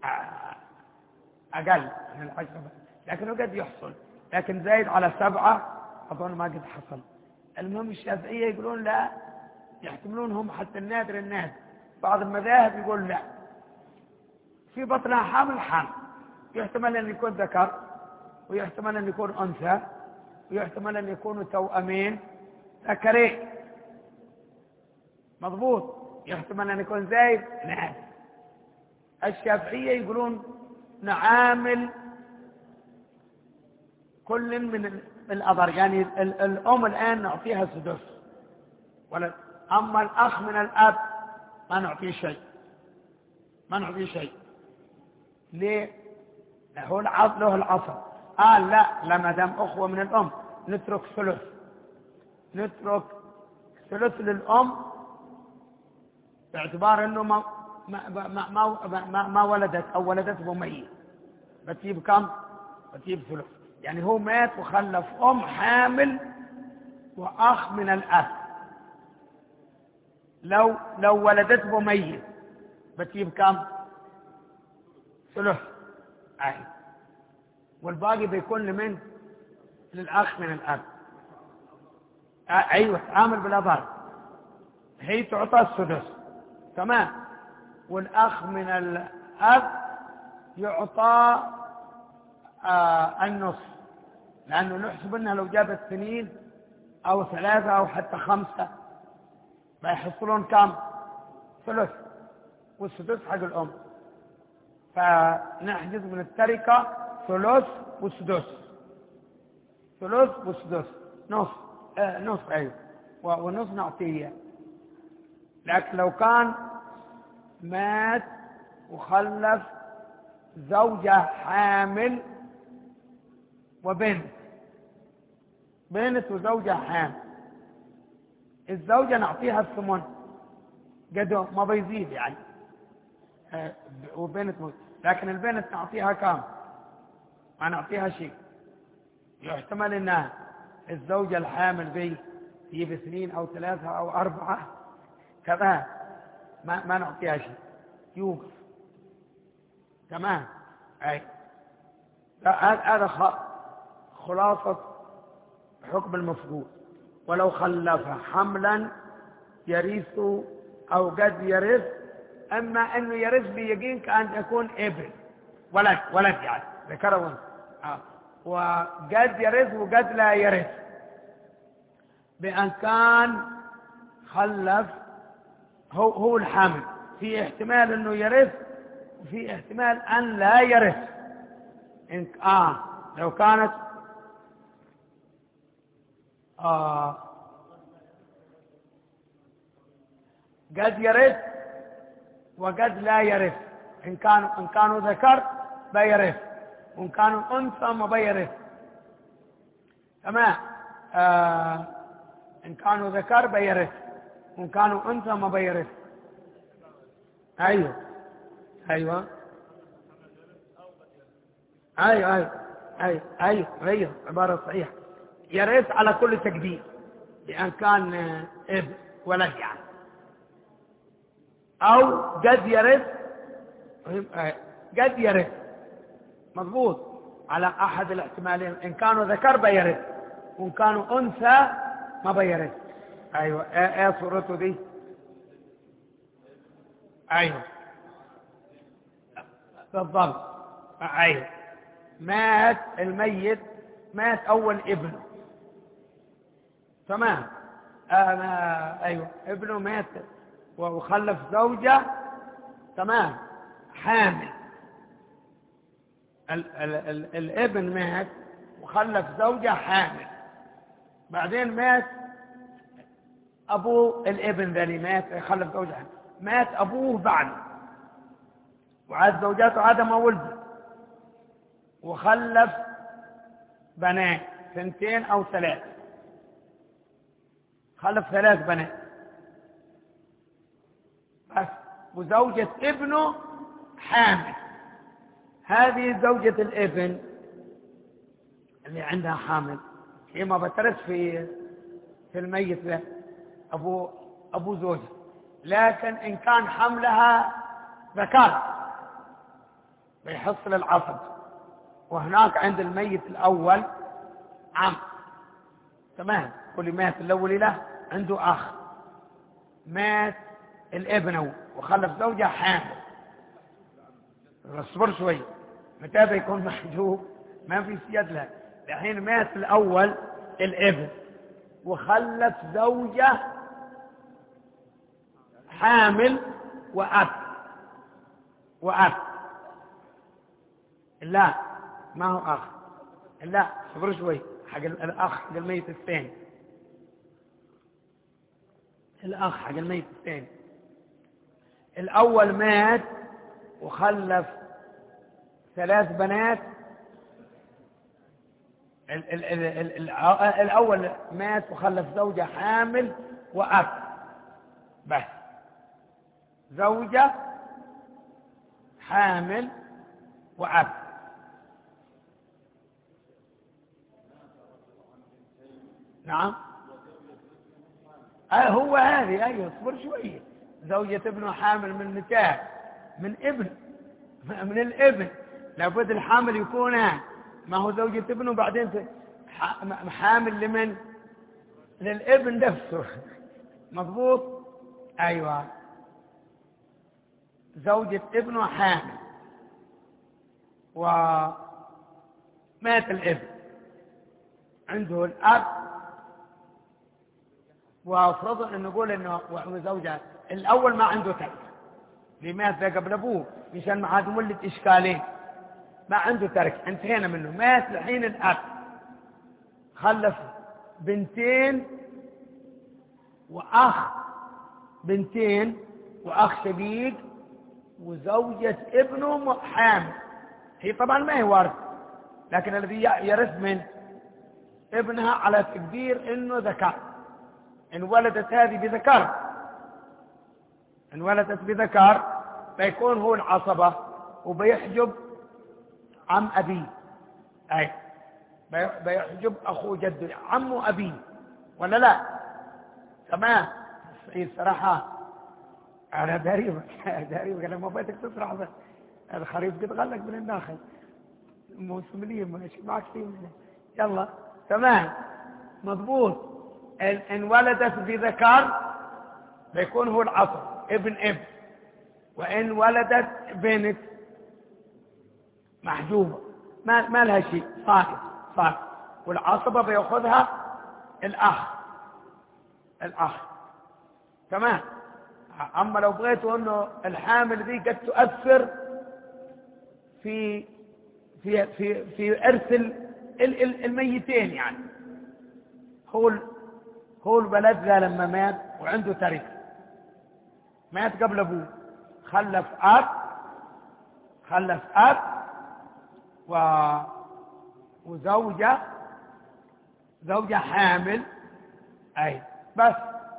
أقل من العشرة، لكن قد يحصل، لكن زايد على سبعة أظن ما قد حصل. المهم الشافعية يقولون لا، يحتملونهم حتى النادر النادر. بعض المذاهب يقول لا، في بطنها حامل حامل، يحتمل أن يكون ذكر ويحتمل أن يكون أنثى ويحتمل أن يكونوا توأمين ذكرين، مضبوط، يحتمل أن يكون زايد نعم. الشافعية يقولون نعامل كل من الأضر، يعني الأم الآن نعطيها سدس ولد، أما الأخ من الأب ما نعطيه شيء، ما نعطيه شيء. ليه؟ له العصر، له العصر. قال لا، لما دام أخوة من الأم نترك ثلث، نترك ثلث للأم باعتبار أنه ما ما ما ما, ما, ما ولدت أو ولدته ميت، بتجيب كم؟ بتجيب ثلث. يعني هو مات وخلف أم حامل وأخ من الأب، لو لو ولدته ميت بتجيب كم؟ ثلث. أي. والباقي بيكون لمن؟ للأخ من الأب. أيوة، عامل بالأضرار، هي تعطى السدس، تمام، والأخ من الأب يعطى آه النصف، لأنه نحسب أنها لو جابت اثنين أو ثلاثة أو حتى خمسة بيحصلون كم؟ ثلث، والسدس حق الأم، فنحجز من التركة ثلث وسدس، ثلث وسدس، نص آه نص أيوة، ونص نعطيه. لكن لو كان مات وخلف زوجة حامل وبنت بنت وزوجة حامل، الزوجة نعطيها الثمن قد ما بيزيد يعني، وبنت موت. لكن البنت نعطيها كام؟ ما نعطيها شيء. يحتمل ان الزوجة الحامل ذي هي بسنين او ثلاثة او اربعة كذا، ما, ما نعطيها شيء، يوقف. تمام. اي هذا خلاصة حكم المفقود. ولو خلف حملا يرث او قد يرث، اما انه يرث بيقين كأن يكون ابن ولد، ولد يعني ذكر وانثى. آه. وقد يرث وقد لا يرث، بأن كان خلف هو هو الحامل، في احتمال انه يرث وفي احتمال ان لا يرث. إن آه لو كانت آه قد يرث وقد لا يرث. إن كانوا إن كانوا ذكر بيرث، وإن كانوا أنثى ما بيرث. تمام. آه إن كانوا ذكر بيرث، وإن كانوا أنثى ما بيرث. أيوه أيوه أيوه أيوه أيوه أيوه أيوه عبارة صحيحة. يرث على كل تقدير، بأن كان ابن ولد يعني، أو قد يرث. قد يرث مضبوط على أحد الاحتمالين. إن كانوا ذكر بيرث، وإن كانوا أنثى ما بيرث. أيوة. إيه إيه صورته دي؟ أيوة بالضبط. أيوة. مات الميت، مات أول ابنه. تمام. أنا أيوة ابنه مات وخلف زوجة. تمام. حامل. ال ال ال الابن مات وخلف زوجة حامل، بعدين مات أبوه. الابن ذلك مات خلف زوجة حامل، مات أبوه بعده وعاد زوجاته عاد ما ولد، وخلف بنات سنتين أو ثلاث، خلف ثلاث بنات بس، وزوجة ابنه حامل. هذه زوجة الابن اللي عندها حامل هي ما بترث في في الميت له أبو أبو زوجها، لكن إن كان حملها ذكر بيحصل العصب. وهناك عند الميت الأول عم. تمام. كل مات الأول له عنده أخ، مات الابن وخلف زوجة حامل. اصبر شوي، متى بيكون محجوب ما في سياد له. الحين مات الأول الابن وخلف زوجة حامل وأب وأب لا ما هو أخ. لا صبر شوي، حق الأخ حق الميت الثاني، الأخ حق الميت الثاني. الأول مات وخلف ثلاث بنات. ال ال ال ال ال الأول مات وخلف زوجة حامل وأب بس، زوجة حامل وأب. نعم. آه هو هذه. أيوه اصبر شوية. زوجة ابنه حامل من نكاح من ابن من الابن، لابد الحامل يكون ما هو زوجة ابنه، بعدين حامل لمن؟ للابن نفسه. مضبوط. أيوة. زوجة ابنه حامل ومات الابن، عنده الأب، وافرض أن نقول أنه زوجة الأول ما عنده ترك، لماذا قبل أبوه؟ مشان ما عاد مولد إشكالين، ما عنده ترك، انتهينا منه. مات الحين الأب، خلف بنتين وأخ، بنتين وأخ شقيق وزوجة ابنه حامل. هي طبعا ما هي وارث، لكن الذي يرث من ابنها على تقدير انه ذكر. ان ولدت هذه بذكر ان ولدت بذكر فيكون هو العصبة وبيحجب عم أبيه، أي بيحجب أخو جده عم أبيه، ولا لا؟ تمام. الصراحة أنا داريبك داريبك لما بيتك تسرح بس الخريف قد غلق من الداخل موسم لي ماشي معك فيه. يلا تمام مضبوط. إن ولدت بذكر بيكون هو العصب ابن ابن، وإن ولدت بنت محجوبة ما, ما لها شيء ساكت ساكت، والعصبة بيأخذها الأخ الأخ تمام. أما لو بغيتوا أنه الحامل ذي قد تؤثر في في في في إرث الميتين، يعني هو هو الولد ذا لما مات وعنده تركة، مات قبل أبوه، خلف أب خلف أب و... وزوجة زوجة حامل، أي بس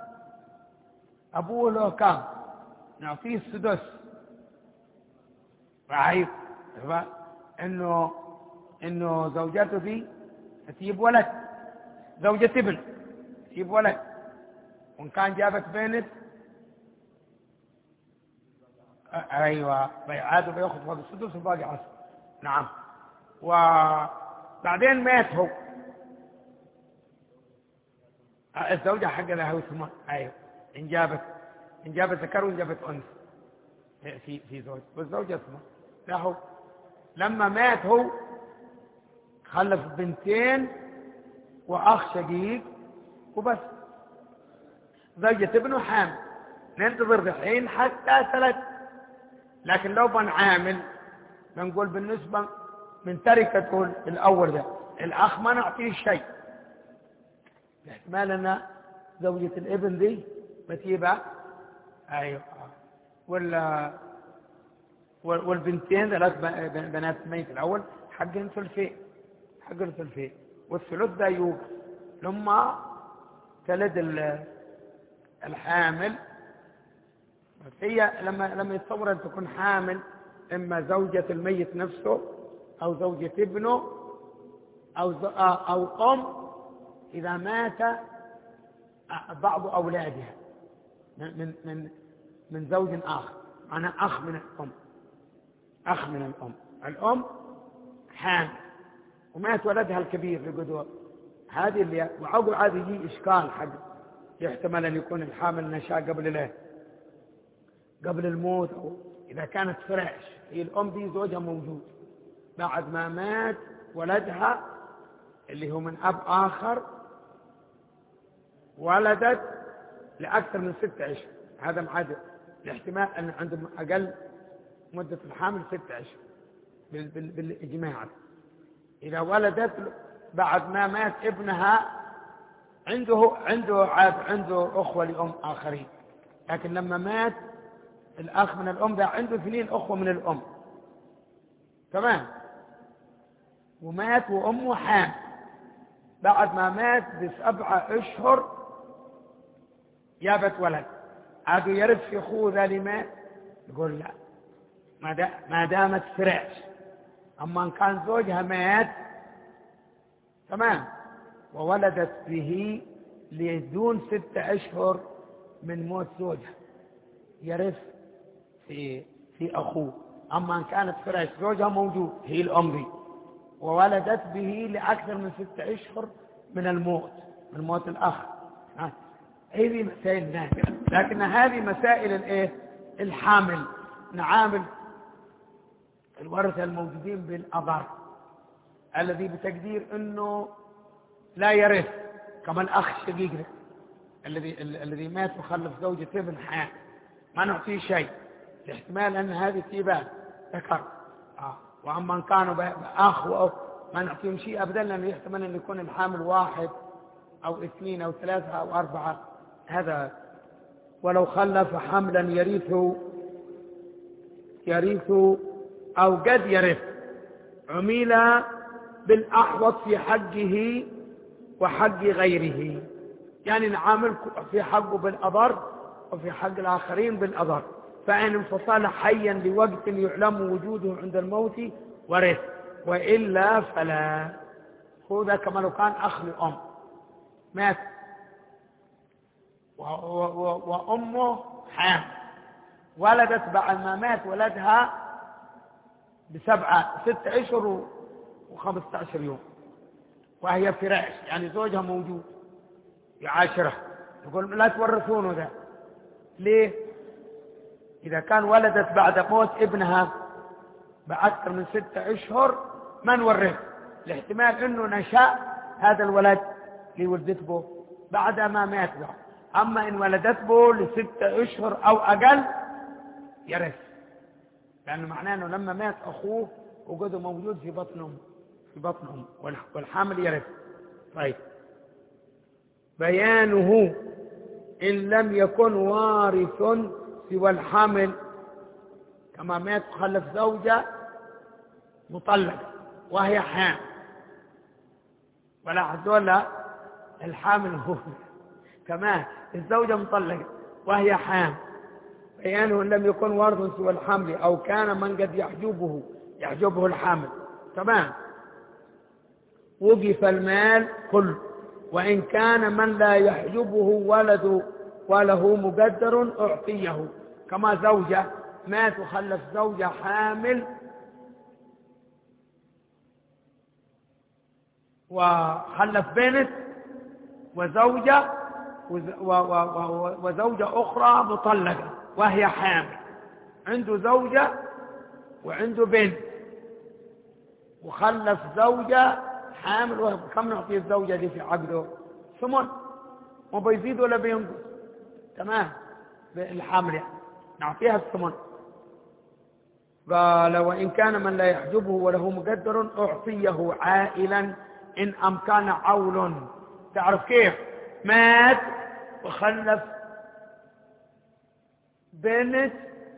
أبوه له كم نعطيه السدس، رعيب إنه إنه زوجته دي تجيب ولد، زوجة ابن تجيب ولد، وإن كان جابت بنت أيوة عاد بياخذ هذا السدس وباقي عصر. نعم. وبعدين مات هو الزوجة حق لها وثمان، أيوة إن جابت إن جابت ذكر وإن جابت أنثى في في زوج، والزوجة اسمه لا هو لما مات هو خلف بنتين وأخ شقيق وبس، زوجة ابنه حامل، ننتظر الحين حتى ثلاث. لكن لو بن عامل بنقول بالنسبة من تركته الأول ده الأخ ما نعطيه شيء، احتمال أن زوجة الابن دي بتيبها أيوة ولا والبنتين ثلاث بنات ميت الأول حقهم ثلثين حقهم ثلثين، والثلث ده يوقف لما تلد الحامل. هي لما لما يتصور أن تكون حامل إما زوجة الميت نفسه أو زوجة ابنه أو أو أم إذا مات بعض أولادها من من من زوج آخر، أنا أخ من الأم أخ من الأم الأم حامل ومات ولدها الكبير لقدوة هذه اللي وعقب هذه يجي إشكال حق يحتمل أن يكون الحامل نشأ قبل له قبل الموت، أو إذا كانت فرعش هي الأم دي زوجها موجود بعد ما مات ولدها اللي هو من أب آخر ولدت لأكثر من ست أشهر، هذا معدل الاحتمال أن عندهم أقل مدة الحامل ست أشهر بالإجماع. إذا ولدت بعد ما مات ابنها عنده عنده عاد عنده أخوة لأم آخرين، لكن لما مات الأخ من الأم ده عنده اثنين أخوة من الأم تمام، ومات وأمه حامل، بعد ما مات بسبعة أشهر جابت ولد، عادوا يرث في أخوه ذا لما يقول لا ما دامت فرعش. أما إن كان زوجها مات تمام وولدت به لدون ستة أشهر من موت زوجها يرث في في أخوه. أما إن كانت فرعش زوجها موجود هي الأم دي وولدت به لأكثر من ستة أشهر من الموت من موت الأخ، هذه مسائل نادرة، لكن هذه مسائل الايه الحامل نعامل الورثة الموجودين بالأضر الذي بتقدير أنه لا يرث، كما الأخ الشقيق الذي الذي مات وخلف زوجة ابن حامل ما نعطيه شيء، الاحتمال أن هذه تيبان ذكر آه. وأما إن كانوا أخ أو ما نعطيهم شيء أبدا، لأنه يحتمل أن يكون الحامل واحد أو اثنين أو ثلاثة أو أربعة هذا. ولو خلف حملا يرث يرث أو قد يرث عميل بالأحوط في حقه وحق غيره، يعني نعامل في حقه بالأضر وفي حق الآخرين بالأضر. فإن انفصل حيا لوقت يعلم وجوده عند الموت ورث، وإلا فلا. هذا كما لو كان أخ لأم مات وأمه حامل، ولدت بعد ما مات ولدها بسبعة ست أشهر وخمسة عشر يوم، وهي فراش، يعني زوجها موجود يعاشرها، يقول لا تورثونه ذا. ليه؟ إذا كان ولدت بعد موت ابنها بأكثر من ستة أشهر ما نورث، الاحتمال أنه نشأ هذا الولد اللي ولدت به بعد ما مات له. أما إن ولدت به لستة أشهر أو أقل يرث، لأنه معناه أنه لما مات أخوه وجده موجود في بطنهم في بطنهم والحامل يرث. طيب، بيانه إن لم يكن وارث سوى الحامل، كما مات وخلف زوجة مطلقة وهي حامل، ولا هذول الحامل هو كمان الزوجة مطلقة وهي حامل. بيانه إن لم يكن وارث سوى الحمل أو كان من قد يحجبه يحجبه الحامل، تمام، وقف المال كله. وإن كان من لا يحجبه ولد وله مقدر أعطيه، كما زوجة مات وخلف زوجة حامل وخلف بنت وزوجة وزوجة أخرى مطلقة وهي حامل، عنده زوجة وعنده بنت وخلف زوجة حامل. كم نعطيه الزوجة دي في عقده؟ ثمن، ما بيزيد ولا بينقص، تمام، بالحامل يعني نعطيها الثمن. قال وإن كان من لا يحجبه وله مقدر أعطيه عائلا إن أمكن عول. تعرف كيف؟ مات وخلف بنت،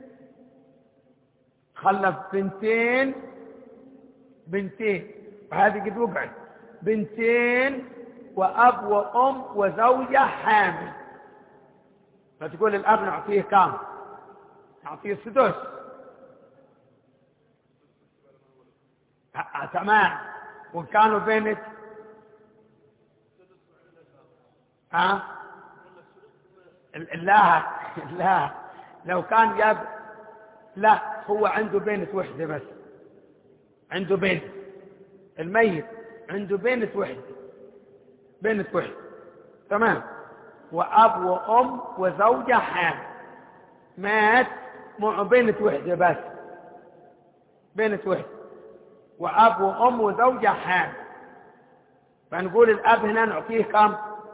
خلف بنتين بنتين وهذه قد وقعت بنتين وأب وأم وزوجة حامل، فتقول الأب نعطيه كام؟ نعطيه السدس. تمام. وكانوا بنت ها لا لا لو كان جاب لا هو عنده بنت وحده بس، عنده بنت الميت عنده بنت وحده بنت وحده تمام، وأب وأم وزوجة حامل، مات مع بنت وحده بس، بنت وحده وأب وأم وزوجة حامل، فنقول الأب هنا نعطيه كم؟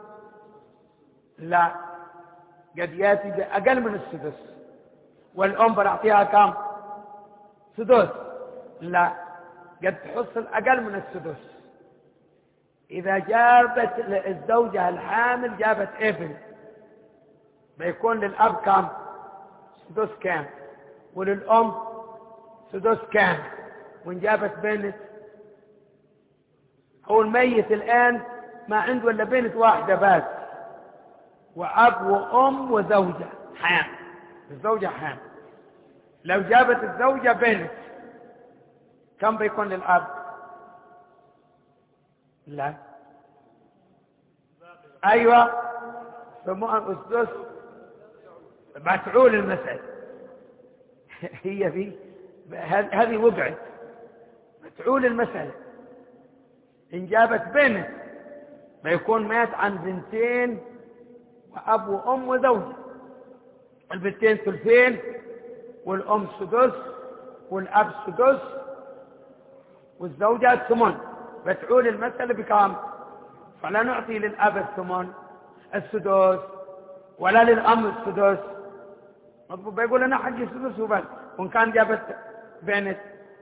لا، قد ياتي بأقل من السدس. والأم بنعطيها كم؟ سدس. لا، قد تحصل أقل من السدس. إذا جابت الزوجة الحامل جابت ابن بيكون للأب كم؟ سدس كام، وللأم سدس كام، وإن جابت بنت. هو الميت الآن ما عنده إلا بنت واحدة بس وأب وأم وزوجة حامل، الزوجة حامل. لو جابت الزوجة بنت كم بيكون للأب؟ لا أيوة سموها أسدس مفعول المسألة. هي في هذه وقعت مفعول المسألة. إن جابت بنت بيكون مات عن بنتين وأب وأم وزوجة، البنتين ثلثين والأم سدس والأب سدس والزوجة ثمن، بتعول المسألة بكام؟ فلا نعطي للأب الثمن السدس ولا للأم السدس، بيقول أنا حقي السدس وبس. وإن كان جابت بنت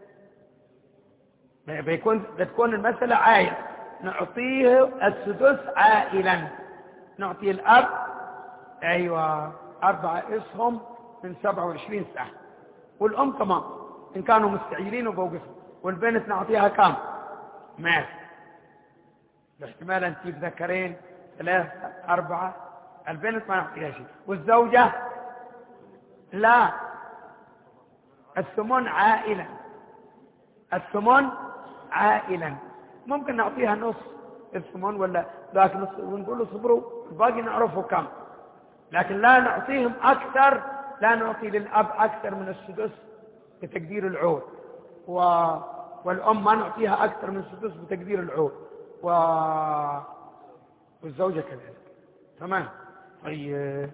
بيكون بتكون المسألة عائلة، نعطيه السدس عائلا، نعطي الأب أيوة أربعة أسهم من سبعة وعشرين سهم، والأم كمان إن كانوا مستعجلين وبوقفوا، والبنت نعطيها كام؟ مات. احتمال أن تجيب ذكرين ثلاثة أربعة. البنت ما نعطيها شيء. والزوجة لا، الثمن عائلا، الثمن عائلا. ممكن نعطيها نص الثمن ولا ذاك نص ونقول له صبروا الباقي نعرفه كم، لكن لا نعطيهم أكثر، لا نعطي للأب أكثر من السدس بتقدير العود، و... والأم ما نعطيها أكثر من السدس بتقدير العود، و... والزوجة كذلك. تمام. طيب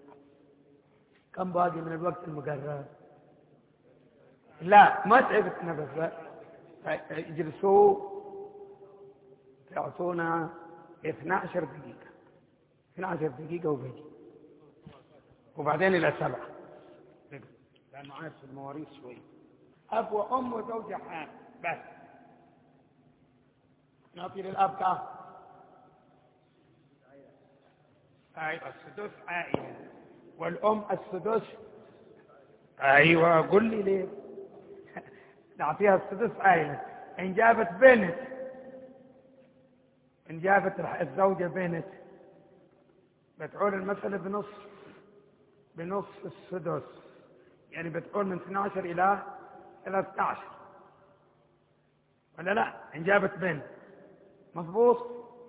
كم باقي من الوقت المقرر؟ لا ما تعبتنا، بس اجلسوا تعطونا اثنتي عشرة دقيقة، اثنتي عشرة دقيقة وبيجي، وبعدين إلى سبعة، لأنه عارف المواريث شوي. أب وأم وزوجة حامل بس. نعطي للأب كام؟ أيوة السدس عائلة، والأم السدس. أيوة قل لي ليه. نعطيها السدس عائلة. إن جابت بنت، إن جابت الزوجة بنت بتعول المسألة بنص بنص السدس، يعني بتعول من اثنتي عشرة إلى ثلاثة عشر، ولا لا؟ إن جابت بنت مضبوط.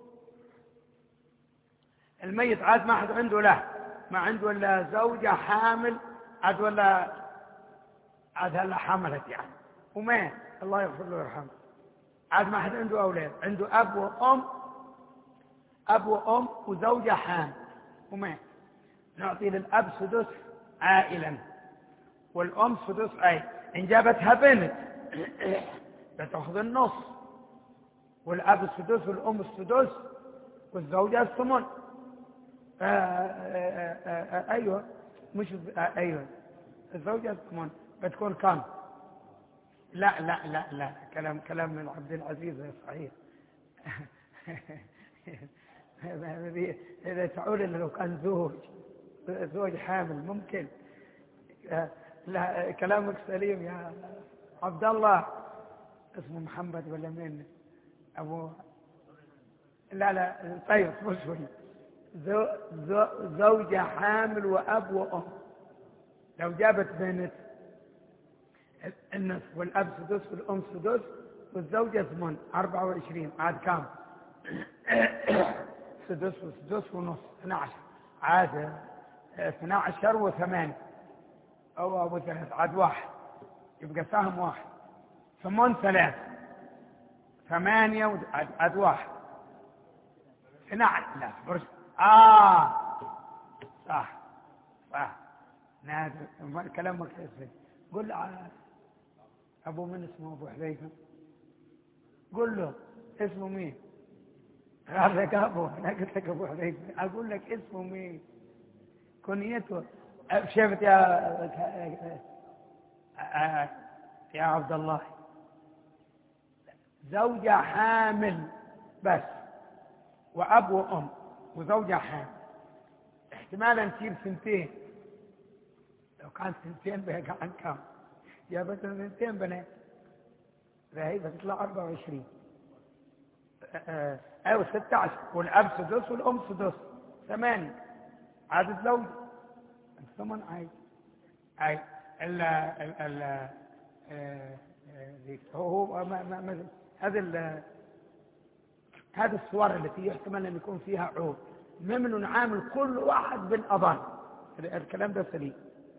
الميت عاد ما حد عنده له، ما عنده إلا زوجة حامل عاد، ولا عاد هلا حملت يعني ومات، الله يغفر له ويرحمه، عاد ما حد عنده أولاد، عنده أب وأم، أب وأم وزوجة حامل ومات. نعطي للأب سدس عائلا والأم سدس عائل. إن جابتها بنت بتأخذ النص، والأب السدس والأم السدس والزوجة الثمن. آه آه آه آه أيوة مش آه أيوة الزوجة الثمن بتكون كم؟ لا لا لا لا كلام كلام من عبد العزيز صحيح. إذا تعول لو كان زوج زوج حامل ممكن. لا كلامك سليم يا عبد الله. اسمه محمد ولا مين أبو؟ لا لا طيب اصبر شوي. زو زو زوجة حامل وأب وأم، لو جابت بنت النصف، والأب سدس والأم سدس والزوجة ثمن، أربعة وعشرين عاد كام؟ سدس وسدس ونص اثنتي عشرة، عاد اثنتي عشرة وثمانية أو أبو ثلاث، عاد واحد، يبقى سهم واحد. ثمن ثلاث، ثمانية و... عاد, عاد واحد، اثنتي عشرة. لا برش. آه صح صح نادر كلامك يسري. قل له أبو من اسمه أبو حذيفة، قل له اسمه مين؟ قال لك أبو، أنا قلت لك أبو حذيفة، أقول لك اسمه مين؟ كنيته. شفت يا يا عبد الله، زوجة حامل بس وأب وأم وزوجة حامل، احتمالا تصير سنتين. لو كانت سنتين بقى عن كم؟ يا بس سنتين بنات فهي بتطلع أربعة وعشرين. أيوة ستة عشر، والأب سدس والأم سدس، ثمانية، عاد الزوج الثمن. عاي عاي ال ال ال هو هذا هذه الصور التي يحتمل أن يكون فيها عود، ممن نعامل كل واحد بالأضان. الكلام ده سليم.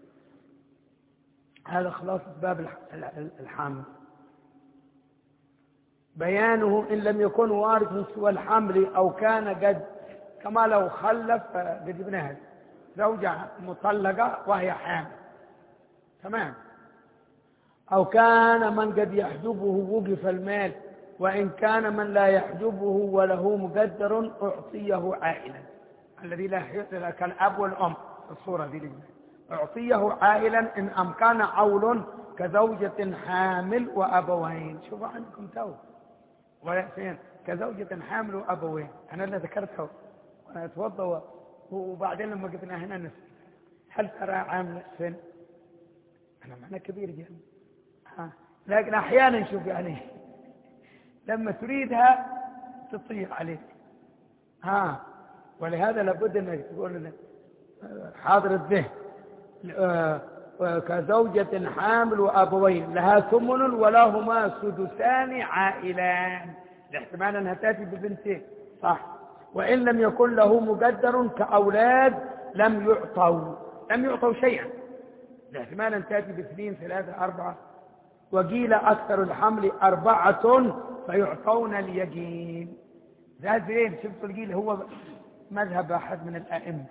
هذا خلاصة باب الحامل. بيانه إن لم يكن وارث سوى الحمل أو كان قد، كما لو خلف قد ابنها زوجة مطلقة وهي حامل، تمام، أو كان من قد يحجبه وقف المال، وإن كان من لا يحجبه وله مقدر أعطيه عائلا. الذي لا يحجب كان أب والأم الصورة دي لجنة. أعطيه عائلا إن أمكان عول كزوجة حامل وأبوين. شوفوا عندكم تو ولا فين كزوجة حامل وأبوين، أنا اللي ذكرتها وأنا أتوضى، وبعدين لما قلنا هنا نسل هل ترى عامل السن؟ أنا معنى كبير جدا. ها. لكن أحيانا نشوف يعني لما تريدها تطير عليك. ها ولهذا لابد انك تقول حاضر الذهن. كزوجة حامل وأبوين لها ثمن ولهما سدسان عائلان، لاحتمال أنها تأتي ببنتين صح. وإن لم يكن له مقدر كأولاد لم يعطوا لم يعطوا شيئا، لاحتمال أن تأتي باثنين ثلاثة أربعة. وقيل أكثر الحمل أربعة فيعطون اليقين. ذا زين. شفتوا القيل هو مذهب أحد من الأئمة،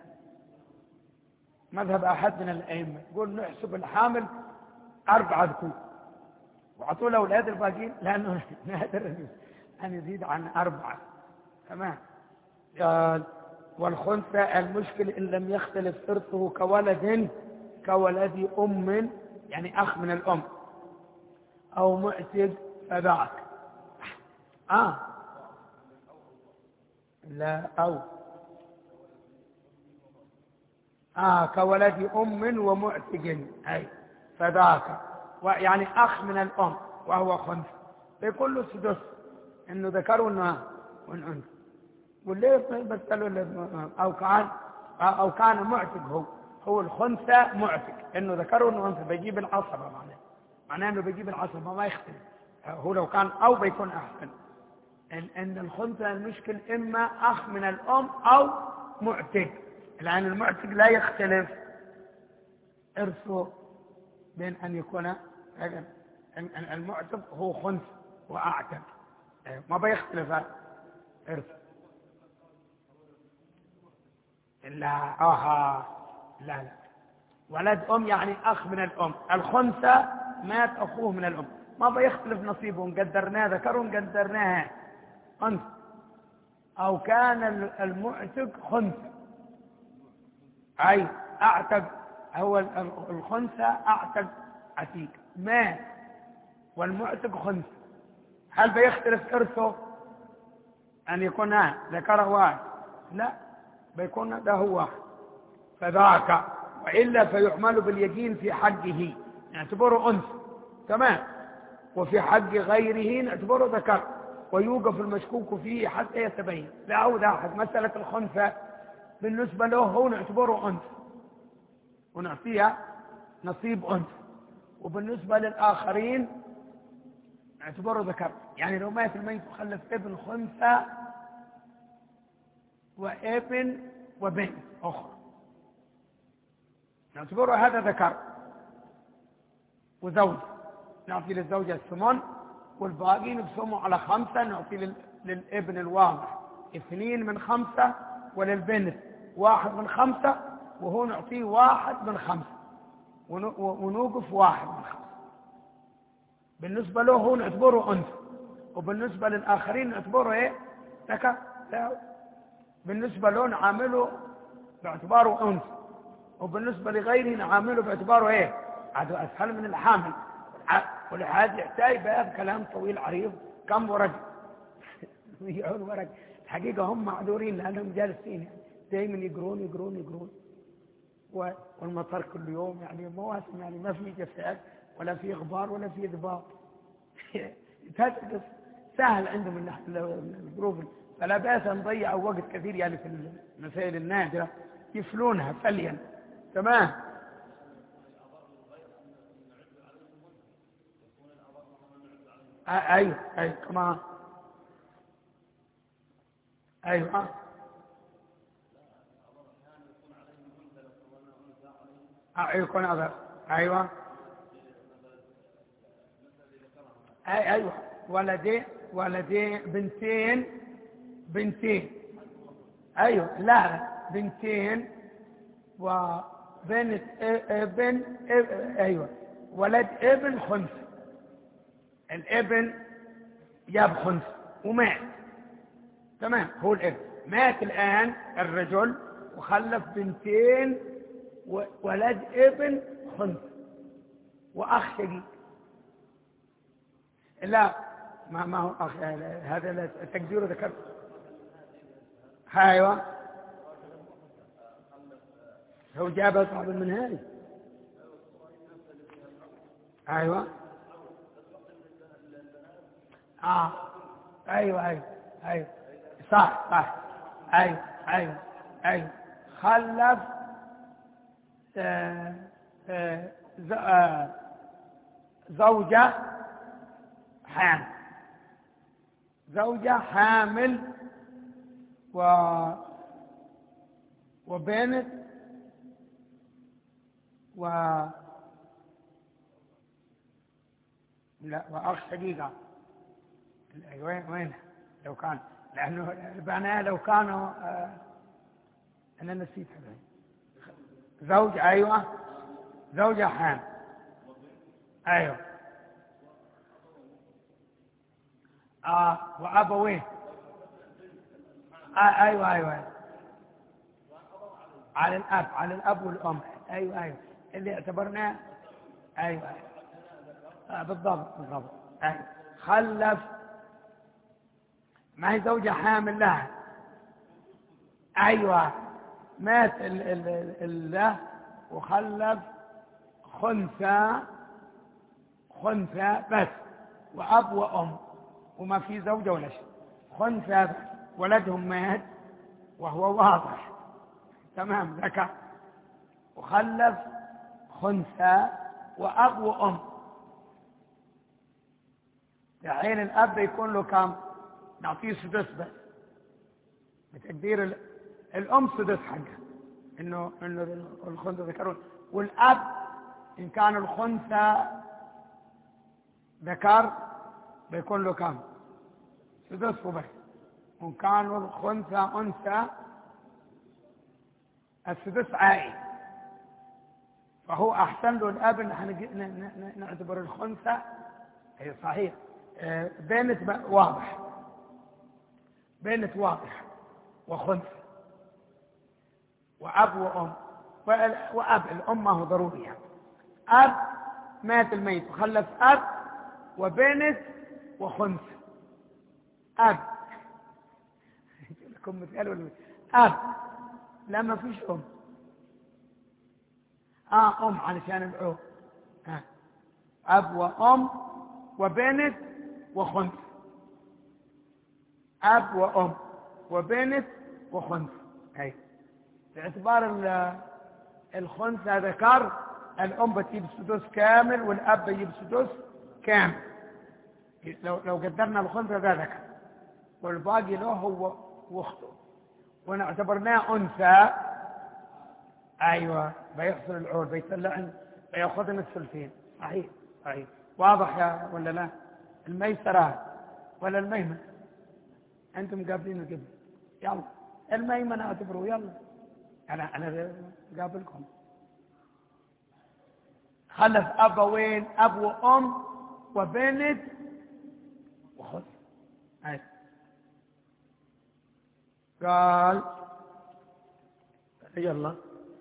مذهب أحد من الأئمة يقول نحسب الحامل أربعة ذكور وعطوا له أولاد الباقين لأنه نادر أن يزيد عن أربعة. تمام. قال والخنثى المشكل إن لم يختلف إرثه كولد كولد أم، يعني أخ من الأم، أو معتق فذاك. آه لا أو آه كولد أم ومعتق أي فذاك، يعني أخ من الأم وهو خنثى يكون له سدس، إنه ذكر وأنثى. والليه بس أو كان أو كان معتق، هو هو الخنثى معتق، إنه ذكر وأنثى بيجيب العصبة، معناه معناه إنه بيجيب العصبة ما يختلف. هو لو كان أو بيكون أحسن. إن, إن الخنثى المشكل إما أخ من الأم أو معتق، لأن المعتق لا يختلف إرثه بين أن يكون المعتق هو خنثى وأعتق، ما بيختلف إرثه. لا آها لا لا ولد أم يعني أخ من الأم. الخنثى مات أخوه من الأم، ما بيختلف نصيبه، قدرناه ذكر قدرناها أنثى. أو كان المعتق خنثى أي أعتق، هو الخنثى أعتق عتيق مات والمعتق خنثى، هل بيختلف إرثه أن يكون ذكر واحد؟ لا، بيكون ده هو فذاك. وإلا فيعمل باليقين في حقه نعتبره أنثى تمام، وفي حق غيره نعتبره ذكر، ويوقف المشكوك فيه حتى يتبين. لا أعود أحد مسألة الخنثى بالنسبة له هو نعتبره أنثى ونعطيها نصيب أنثى، وبالنسبة للآخرين نعتبره ذكر. يعني لو مات الميت وخلف ابن خنثى وابن وبنت أخرى نعتبره هذا ذكر، وزوج نعطي للزوجة الثمن، والباقي نقسمه على خمسة، نعطي للابن الواضح اثنين من خمسة، وللبنت واحد من خمسة، وهو نعطيه واحد من خمسة ونوقف واحد من خمسة. بالنسبة له هو نعتبره أنثى، وبالنسبة للآخرين نعتبره إيه ذكر. بالنسبة له نعامله باعتباره أنثى، وبالنسبة لغيره نعامله باعتباره إيه هذا أسهل من الحامل. ولهذا يحتاج بقى كلام طويل عريض كم ورق يقعد ورق. الحقيقة هم معذورين لأنهم جالسين دائما يقرون يقرون يقرون والمطر كل يوم، يعني مواسم، يعني ما في جفاف ولا في غبار ولا في ذباب. سهل عندهم من ناحية الظروف، فلا بأس نضيع وقت كثير يعني في المسائل النادرة يفلونها فليا. تمام. أيوه أيوه كمان أيوه أيوه يكون أبر أيوه أي أيوه ولدين ولدين بنتين بنتين أيوه لا بنتين وبنت ابن أيوه ولد ابن خنثى. الابن جاب خنثى ومات تمام، هو الابن مات الآن الرجل وخلف بنتين وولد ابن خنثى وأخ شقيق. لا ما ما هو أخ، هذا تقديره ذكر. ايوه هو جابها صعب المنهاج. ايوه اه ايوه ايوه ايوه صح صح. أيوه أيوه أيوه. خلف آه آه آه زوجة حامل، زوجة حامل و وبنت و لا وأخ شقيقة. وين وين لو كان، لأنه البنات لو كانوا آه أنا نسيت هذا. زوج أيوة، زوجة حامل أيوة. آه وأبويه آه أيوة أيوة على الأب، على الأب والأم. أيوة أيوة اللي اعتبرناه. أيوة, أيوة. آه بالضبط بالضبط. أيوة. خلف، ما هي زوجة حامل لها. أيوة مات ال ال ال ال وخلف خنثى، خنثى بس وأب وأم وما في زوجة ولا شيء، خنثى بس. ولدهم مات وهو واضح تمام ذكر، وخلف خنثى وأب وأم. الحين الأب يكون له كم؟ نعطيه سدس بس بتقدير ال... الأم سدس حقها، إنه إنه الخنثى ذكرون، والأب إن كان الخنثى ذكر بيكون له كم؟ سدس وبس. وإن كانوا الخنثى أنثى السدس عائد. فهو أحسن له الأب إن احنا نعتبر الخنثى هي صحيح. بنت واضح، بنت واضح وخنثى وأب وأم. وأب الأم ما هو ضروري يعني. أب مات الميت وخلف أب وبنت وخنثى. أب لكم مثال أب لا ما فيش أم. آه أم علشان العو. آه. أب وأم وبنت وخنثى. أب وأم وبنت وخنثى. أي باعتبار الخنثى ذكر، الأم بتجيب سدس كامل والأب بيجيب سدس كامل. لو لو قدرنا الخنثى ذا ذكر والباقي له هو واخته ونعتبرناه أنثى، أيوة بيحصل العود بيطلع بياخذنا الثلثين. صحيح صحيح. واضح يا ولا لا؟ الميسرة ولا الميمنة؟ أنتم قابلين قبل. يلا الميمنة اعتبروا. يلا أنا أنا قابلكم. خلف أبوين، أب وأم وبنت وخذ. أي قال يلا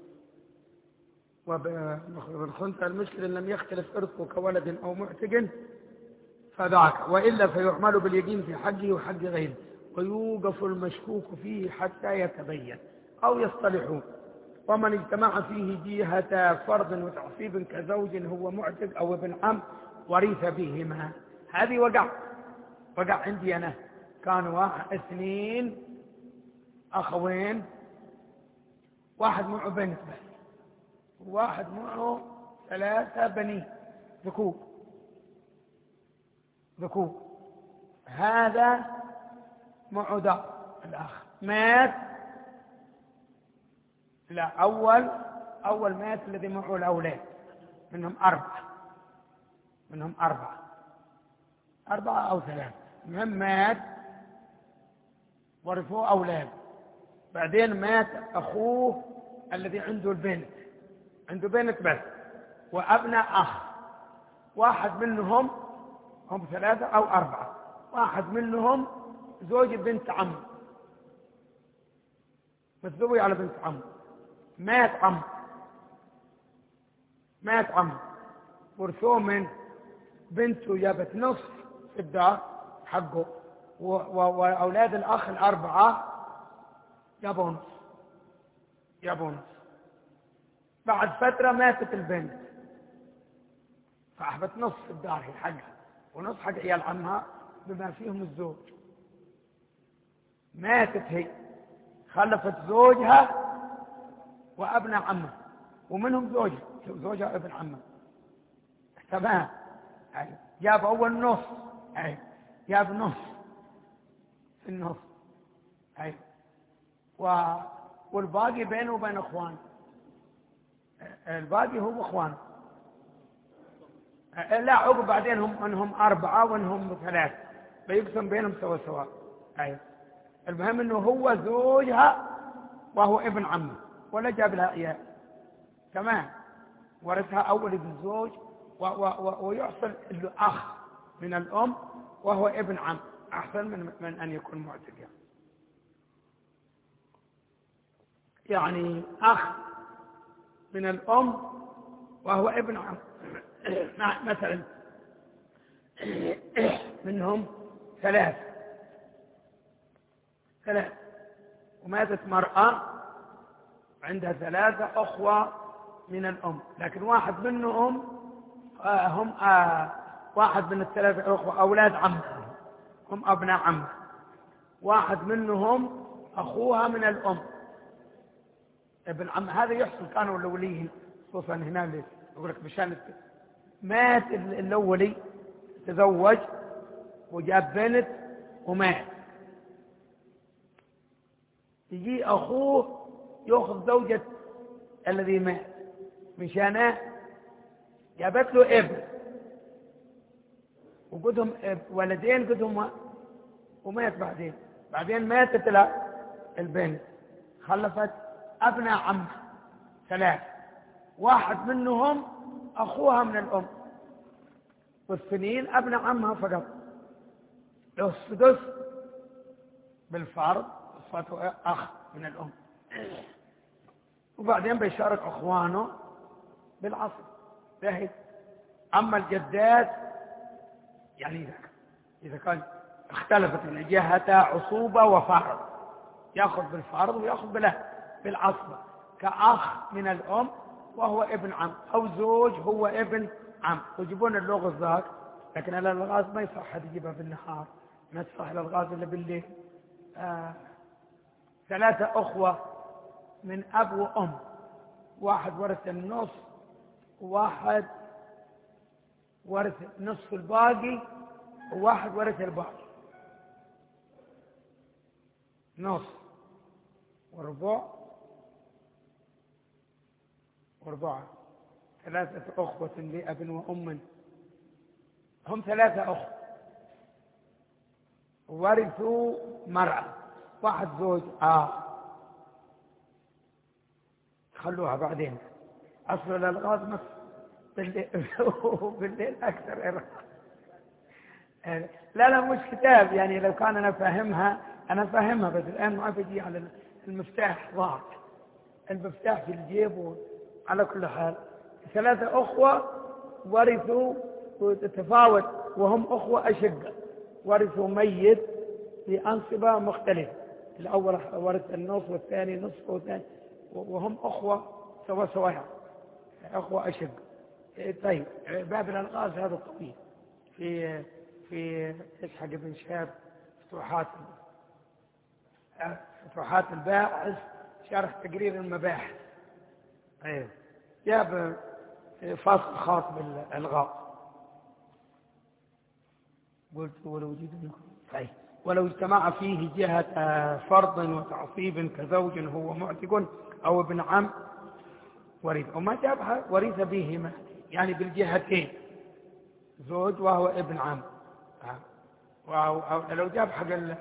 وبالخنثى المشكل إن لم يختلف إرثه كولد أو معتق فذاك، وإلا فيعمل باليقين في حقه وحق غيره، ويوقف المشكوك فيه حتى يتبين أو يصطلحون. ومن اجتمع فيه جهة فرض وتعصيب كزوج هو معتق أو ابن عم ورث بهما. هذه وقع وقع عندي أنا. كانوا واحد اثنين أخوين، واحد معه بنت بس وواحد معه ثلاثة بنين ذكور ذكور. هذا معه دار الأخ مات. لا أول أول مات الذي معه الأولاد، منهم أربعة منهم أربعة أربعة أو ثلاثة. المهم مات ورثوه أولاد. بعدين مات أخوه الذي عنده البنت، عنده بنت بس وأبناء أخ. واحد منهم هم ثلاثة أو أربعة، واحد منهم زوج بنت عم، متزوج على بنت عم. مات عم مات عم ورثوه من بنته جابت نصف في الدار حقه، وأولاد الأخ الأربعة جابوا نص جابوا نص. بعد فترة ماتت البنت فأحبت نص في الدار هي حقها ونص حق عيال عمها بما فيهم الزوج. ماتت هي، خلفت زوجها وابناء عمها، ومنهم زوجها زوجها ابن عمها. تمام. أيوة. جاب اول نص. أيوة. جاب نص في النص. أيوة. و... والباقي بينه وبين اخوانه، الباقي هو اخوانه. لا عقب بعدين هم انهم اربعه وانهم ثلاثه، فيقسم بينهم سوا سوا. أيوة. المهم انه هو زوجها وهو ابن عمه، ولا جاب لها اياه. تمام. ورثها اول ابن زوج، و و و ويحصل له اخ من الام وهو ابن عم، احسن من من ان يكون معتقا. يعني اخ من الام وهو ابن عم مثلا منهم ثلاث ثلاث وماتت مرأة عندها ثلاثة أخوة من الأم، لكن واحد منهم آه هم آه واحد من الثلاثة أخوة أولاد عمها، هم أبناء عمها. واحد منهم أخوها من الأم ابن عم. هذا يحصل كانوا الأولين، خصوصا هنا اللي يقول لك مشان مات الأولي، تزوج وجاب بنت ومات، يجي أخوه يأخذ زوجة الذي مات مشانه، جابت له ابن وقدهم ولدين قدهم، ومات بعدين. بعدين ماتت له البنت، خلفت أبناء عم ثلاث، واحد منهم أخوها من الأم، والسنين أبناء عمها فقط. له السدس بالفرض، صفته أخ من الأم، وبعدين بيشارك أخوانه بالعصر. فهي أما الجدات يعني إذا كان اختلفت من جهة عصوبة وفرض، يأخذ بالفرض ويأخذ بله بالعصبة، كأخ من الأم وهو ابن عم، أو زوج هو ابن عم، ويجيبون اللغز ذاك. لكن الألغاز ما يصح حد يجيبها بالنهار، ما تصح الألغاز إلا بالليل. آه ثلاثة أخوة من أب وأم، واحد ورث النص، وواحد ورث نصف الباقي، وواحد ورث الباقي، نص وربع وربع. ثلاثة أخوة لأب وأم، هم ثلاثة أخوة ورثوا مرأة، واحد زوج آه خلوها بعدين. أصل الألغاز مس بالليل, بالليل أكثر. لا لا مش كتاب، يعني لو كان أنا فاهمها أنا فاهمها، بس الآن ما بيجي على المفتاح ضاع، المفتاح في الجيب. على كل حال ثلاثة أخوة ورثوا وتتفاوت، وهم أخوة أشقة، ورثوا ميت بأنصبة مختلفة، الأول ورث النصف والثاني نصف والثاني، وهم أخوة سوا سواها، أخوة أشقة. طيب باب الألغاز هذا طويل، في في إسحاق بن شهاب فتوحات فتوحات الباحث شرح تقرير المباحث. ايوه جاب فصل خاص بالألغاز. قلت ولو وجد طيب ولو اجتمع فيه جهة فرض وتعصيب كزوج هو معتق أو ابن عم ورث، وما جابها ورث بهما، يعني بالجهتين، زوج وهو ابن عم. ولو جاب حق ال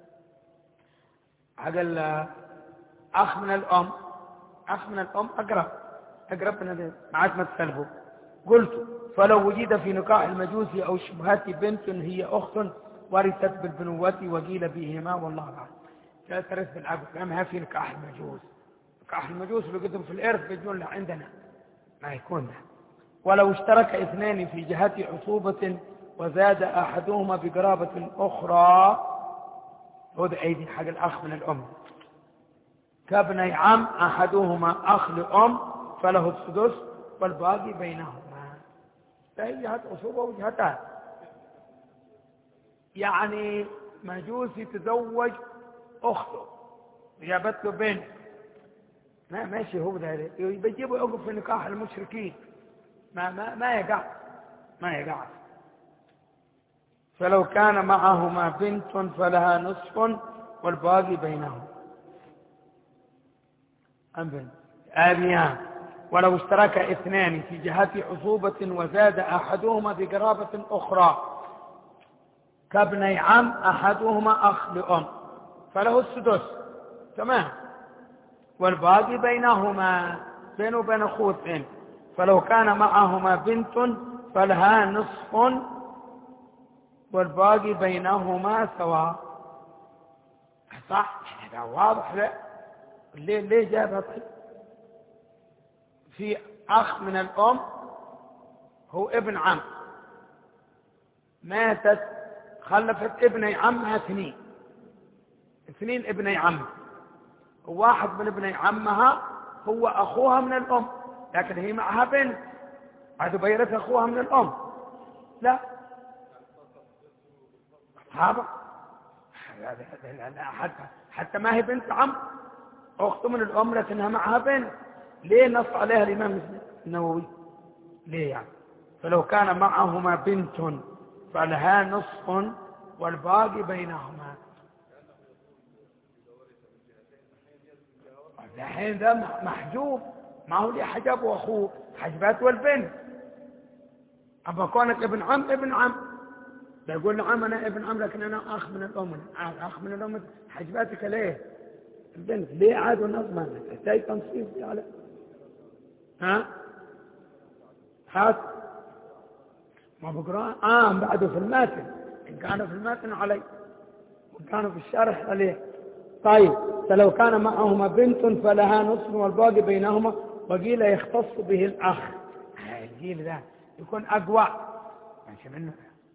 حق الأخ من الأم، أخ من الأم أقرب أقرب من هذا، ما عاد ما تسلبه. قلت فلو وجد في نكاح المجوس أو شبهات بنت هي أخت ورثت بالبنوة وقيل بهما والله أعلم. لا ترث بالعقد، ما في نكاح المجوس. نكاح المجوس اللي قدم في الإرث بيجون له عندنا ما يكون له. ولو اشترك اثنين في جهة عصوبة وزاد أحدهما بقرابة أخرى، هذا أيدي حق الأخ من الأم، كابني عم أحدهما أخ لأم فله السدس والباقي بينهما. فهي جهة عصوبة وجهتان، يعني مجوس يتزوج أخته جابت له بنت، ما ماشي هو ده بيجيبوا يوقف في نكاح المشركين، ما ما ما يقع ما يقع. فلو كان معهما بنت فلها نصف والباقي بينهم. أبن آبيان. ولو اشترك اثنان في جهة عصوبة وزاد أحدهما بقرابة أخرى كابني عم أحدهما أخ لأم فله السدس، تمام، والباقي بينهما بينه وبين أخوه. فلو كان معهما بنت فلها نصف والباقي بينهما سواء. صح، هذا واضح. لا ليه ليه جابها؟ طيب في أخ من الأم هو ابن عم، ماتت خلفت ابني عمها اثنين اثنين ابني عم، وواحد من ابني عمها هو أخوها من الأم، لكن هي معها بنت، هذا بيرث أخوها من الأم. لا هذا حتى حتى ما هي بنت عم، أخته من الأم لكنها معها بنت. ليه نص عليها الإمام النووي؟ ليه يعني؟ فلو كان معهما بنت فلها نصف والباقي بينهما. الحين ده محجوب، ما هو ليه حجاب وأخوه حجبات والبنت. أما كونك ابن عم ابن عم بيقول نعم أنا ابن عم لكن أنا أخ من الأم، أخ من الأم حجباتك ليه؟ البنت ليه عاد ونظمة تحتاج تنصيف على ها؟ حاس ما بقرأ آه بعده في الماتن، إن كانوا في الماتن علي وإن كانوا في الشرح عليه. طيب فلو كان معهما بنت فلها نصف والباقي بينهما، وقيل يختص به الأخ. الجيل ده يكون أقوى ماشي منه.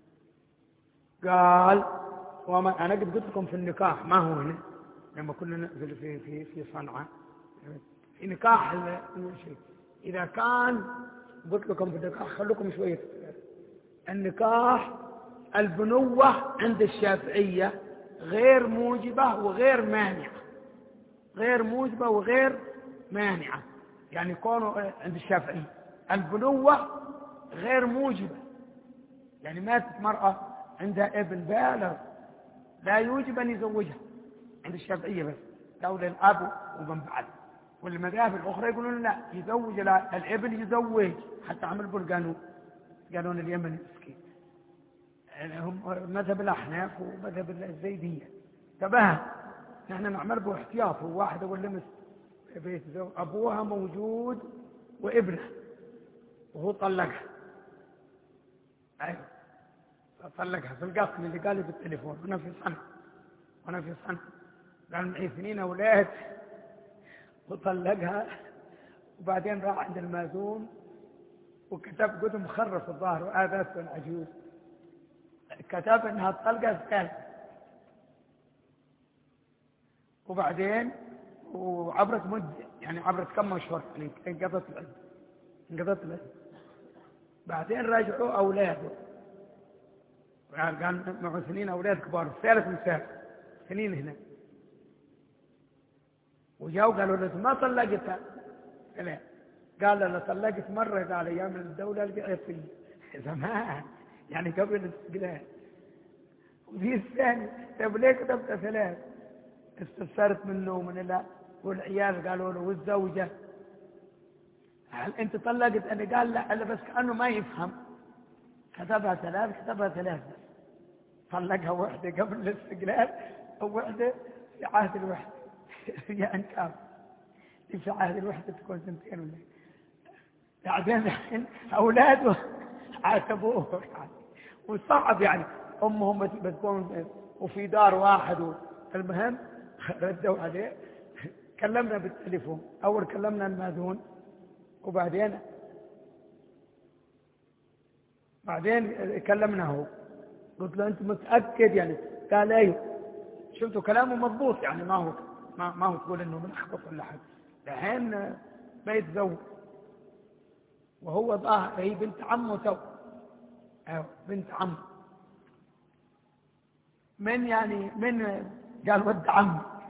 قال وما أنا قد قلت لكم في النكاح ما هو هنا لما كنا ننزل في في في صنعاء في نكاح شيء. إذا كان قلت لكم في النكاح خلوكم شوية. النكاح البنوة عند الشافعية غير موجبة وغير مانعة، غير موجبة وغير مانعة. يعني يكونوا عند الشافعية البنوة غير موجبة، يعني ماتت مرأة عندها ابن بالغ لا يوجب أن يزوجها عند الشافعية بس، دولة الأب ومن بعد. والمذاهب الأخرى يقولون لا يزوج الابن يزوج، حتى عمل بالقانون قانون اليمن المسكين. يعني هم مذهب الأحناف ومذهب الزيدية. تباه نحن نعمل به احتياط. واحدة ولمس بيت أبوها موجود وابنه وهو طلقها، أيوه طلقها في القسم اللي قال لي بالتليفون وانا في صنعاء وانا في صنعاء قال معي اثنين اولاد وطلقها. وبعدين راح عند المازون وكتب قدم مخرف الظاهر وآذات العجوز، كتب انها الطلقه الثالثه. وبعدين وعبرت مده، يعني عبرت كم اشهر، يعني انقضت العده انقضت العده. بعدين رجعوا اولاده، كان معه سنين أولاد كبار، الثالث مسافر سنين هنا، وجاوا قالوا له ما طلقتها؟ قال له طلقت مرة قال أيام الدولة القياسية زمان، يعني قبل الاستقلال. وفي الثاني طيب ليه كتبت ثلاث؟ استفسرت منه ومن الله. والعيال قالوا له والزوجة هل أنت طلقت؟ أنا قال لا، ألا بس كأنه ما يفهم، كتبها ثلاث كتبها ثلاث بس، طلقها واحدة قبل الاستقلال وواحدة في عهد الوحدة. يعني كام في عهد الوحدة تكون سنتين ولا بعدين أولاده عاتبوه يعني. وصعب يعني أمهم بتكون وفي دار واحد. المهم ردوا عليه، كلمنا بالتليفون. أول كلمنا الماذون وبعدين بعدين كلمنا هو، قلت له أنت متأكد يعني؟ قال أيوه. شفتوا كلامه مضبوط، يعني ما هو ما, ما هو تقول إنه ملخبط ولا حاجة. الحين بيتزوج وهو ظاهر هي بنت عمه تو، أيوه بنت عمه. من يعني من قال ود عمي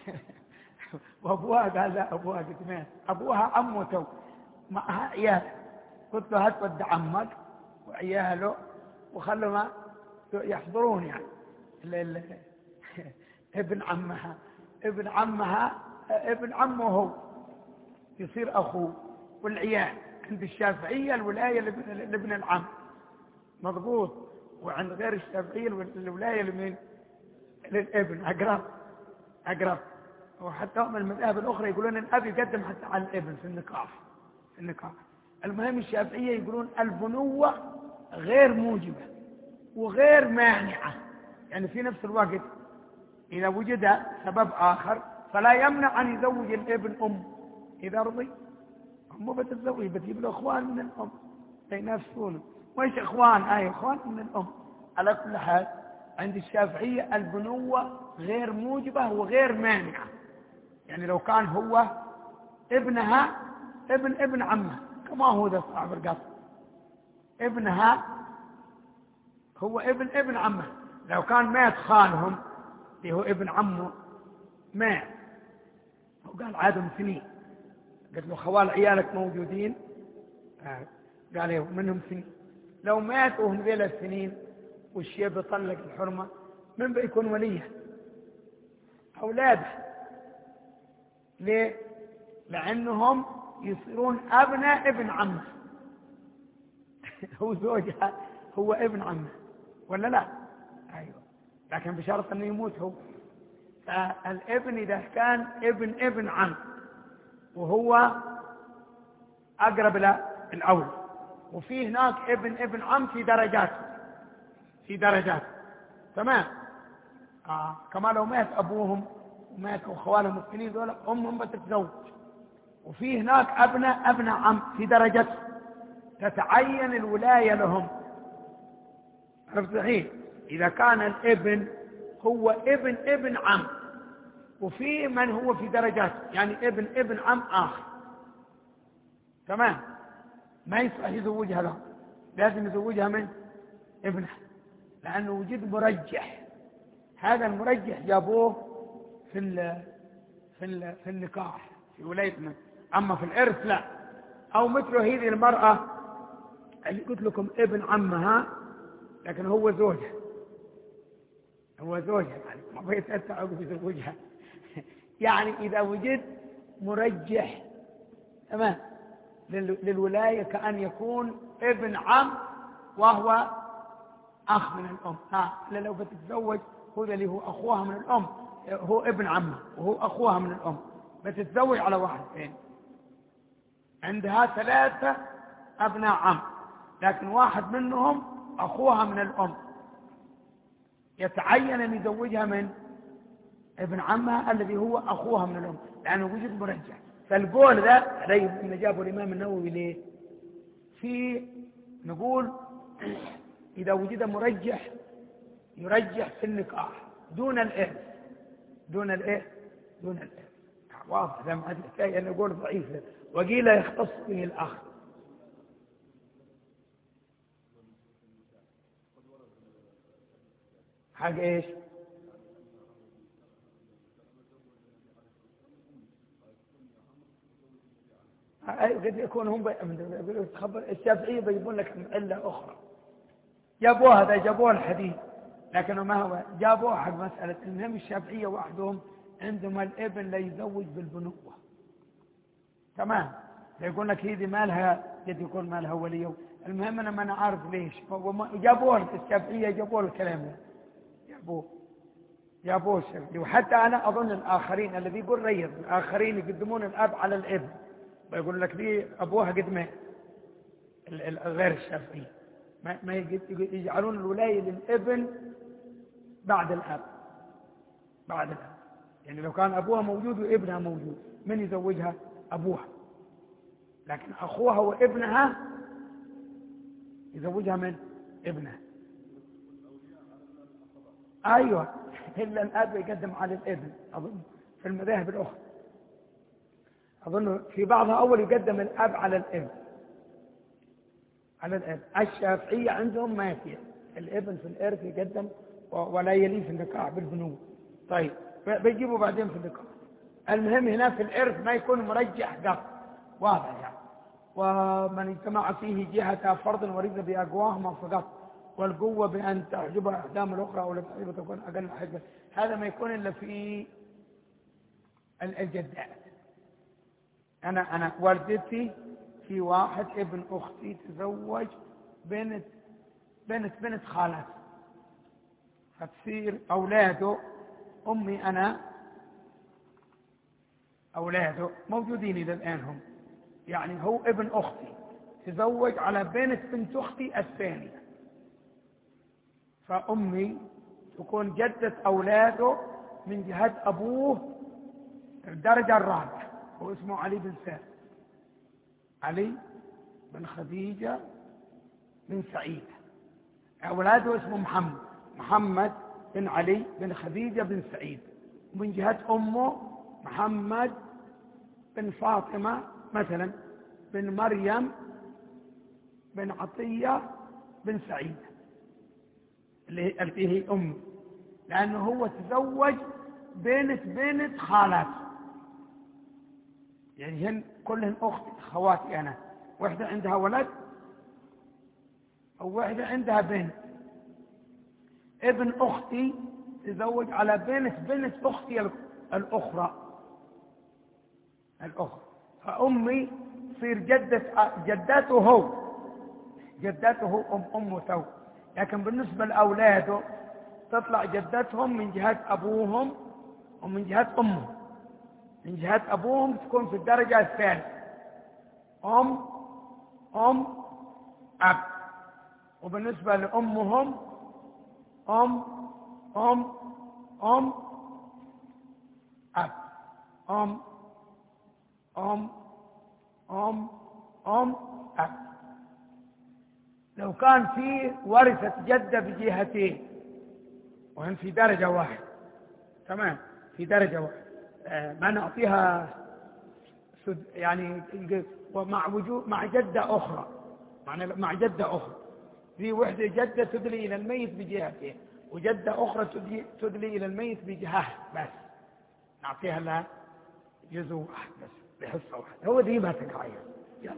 وابوها قال لا ابوها قد مات، ابوها عمته معها عيال، قلت له هات ود عمك وعياله وخلوا ما يحضرون يعني ال ال ابن عمها ابن عمها ابن عمه هو يصير اخوه، والعيال عند الشافعيه الولايه لابن العم مضبوط، وعند غير الشافعيه الولايه لمن للابن اقرب اقرب. وحتى من المذاهب الاخرى يقولون الاب يقدم حتى على الابن في النكاح في النكاح. المهم الشافعيه يقولون البنوه غير موجبه وغير مانعه، يعني في نفس الوقت اذا وجد سبب اخر فلا يمنع ان يزوج الابن ام اذا رضي. مو بتتزوج بتجيب له اخوان من الام ينافسونه، وإيش اخوان اي اخوان من الام. على كل حال عند الشافعيه البنوه غير موجبه وغير مانعه، يعني لو كان هو ابنها ابن ابن عمه كما هو ذا صاحب القصر، ابنها هو ابن ابن عمه، لو كان مات خالهم اللي هو ابن عمه مات وقال عادهم سنين، قلت له خوال عيالك موجودين؟ قال له منهم سنين. لو مات وهم ذيل السنين والشيب يطلق الحرمه من بيكون وليه؟ اولاده. ليه؟ لانهم يصيرون ابناء ابن عمه هو زوجها هو ابن عمه ولا لا؟ ايوه، لكن بشرط انه يموت هو. فالابن اذا كان ابن ابن عم وهو اقرب الى الاول، وفي هناك ابن ابن عم في درجات في درجات تمام. آه. كما لو مات ابوهم وماتوا خوالهم السنين دول امهم بتتزوج، وفي هناك ابناء ابناء عم في درجة تتعين الولاية لهم. عرفت صحيح؟ إذا كان الابن هو ابن ابن عم وفي من هو في درجات يعني ابن ابن عم آخر تمام، ما يصلح يزوجها له، لازم يزوجها من ابنها، لأنه وجد مرجح. هذا المرجح جابوه في ال في ال في النكاح في ولايتنا، أما في الإرث لا. أو مثل هذه المرأة اللي قلت لكم ابن عمها لكن هو زوجها هو زوجها يعني ما بيتأتى بزوجها يعني إذا وجد مرجح تمام للولاية كأن يكون ابن عم وهو أخ من الأم. ها لو بتتزوج هو اللي هو أخوها من الأم هو ابن عمها وهو أخوها من الأم، بتتزوج على واحد اثنين، عندها ثلاثة أبناء عم لكن واحد منهم أخوها من الأم، يتعين أن يزوجها من ابن عمها الذي هو أخوها من الأم لأنه وجد مرجح. فالقول ذا عليه إن جابه الإمام النووي ليه؟ في نقول إذا وجد مرجح يرجح في النكاح دون الإرث دون الإرث دون الإرث واضح. ذا ما أدري أن نقول ضعيف وقيل يختص به الأخ. حق إيش؟ قد يكون هم خبر الشافعية بيجيبون لك علة أخرى جابوها هذا جابوها الحديث لكنه ما هو جابوها حق مسألة. المهم الشافعية وحدهم عندما الابن لا يزوج بالبنوة تمام، يقول لك هذه مالها قد يكون مالها وليه. المهم أنا ما أنا عارف ليش جابوها الشافعية جابوها الكلام ده جابوه جابوه الشافعية. وحتى أنا أظن الآخرين الذي يقول ريض الآخرين يقدمون الأب على الابن بيقول لك دي أبوها قد ما غير الشافعية ما ما يجعلون الولاية للابن بعد الأب بعد الأب يعني لو كان أبوها موجود وابنها موجود من يزوجها؟ أبوها، لكن أخوها وابنها يزوجها من ابنها. أيوة إلا الأب يقدم على الابن أظن في المذاهب الأخرى، أظن في بعضها أول يقدم الأب على الابن على الابن. الشافعية عندهم ما فيه الابن في الإرث يقدم ولا يلي في النكاح بالبنوة. طيب بيجيبوا بعدين في النكاح. المهم هنا في الإرث ما يكون مرجح قط واضح يعني. ومن اجتمع فيه جهة فرض ورث بأقواهما فقط، والقوة بأن تعجبها إحدام الأخرى أو لا تعجبها تكون أقل حجة. هذا ما يكون إلا في الجدات. أنا أنا والدتي في واحد ابن أختي تزوج بنت بنت بنت خالتي، فتصير أولاده أمي أنا أولاده موجودين إلى الآن هم، يعني هو ابن أختي تزوج على بنت بنت أختي الثانية، فأمي تكون جدة أولاده من جهة أبوه الدرجة الرابعة، هو اسمه علي بن سعد، علي بن خديجة بن سعيد. أولاده اسمه محمد محمد بن علي بن خديجة بن سعيد. ومن جهة أمه محمد بن فاطمة مثلا بن مريم بن عطية بن سعيد اللي هي أمي، لأنه هو تزوج بنت بنت خالاتي، يعني هن كلهن أختي خواتي أنا، واحدة عندها ولد أو واحدة عندها بنت. ابن أختي تزوج على بنت بنت أختي الأخرى الأخرى فأمي تصير جدة جداته هو جداته أم أمه تو، لكن بالنسبة لأولاده تطلع جدتهم من جهة أبوهم ومن جهة أمهم. من جهة أبوهم تكون في الدرجة الثالثة أم أم أب، وبالنسبة لأمهم أم أم أم أب أم أم أم أم أب. لو كان في ورثة جدة بجهتين وهم في درجة واحدة تمام في درجة واحدة ما نعطيها يعني ومع وجود مع جدة أخرى مع جدة أخرى في وحدة جدة تدلي إلى الميت بجهتين وجدة أخرى تدلي إلى الميت بجهة بس نعطيها لها جزء واحد بس بحصة واحدة. هو دي ما تكاية. يلا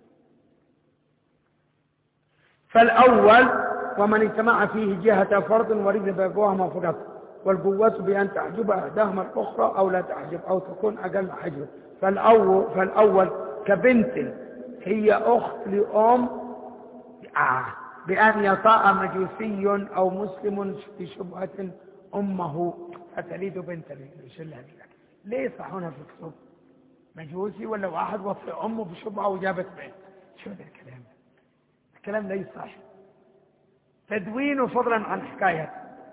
فالأول ومن اجتمع فيه جهة فرض ورث بأبوهما فقط، والقوة بأن تحجب إحداهما الأخرى أو لا تحجب أو تكون أقل حجب. فالأول, فالأول كبنت هي أخت لأم آه بأن يطاء مجوسي أو مسلم بشبهة أمه فتلد بنت لله. ليه صحونا في الكتب مجوسي ولا واحد وطي أمه بشبهة وجابت بنت؟ شو هذا الكلام؟ الكلام ليس صح، تدوين فضلا عن حكاية.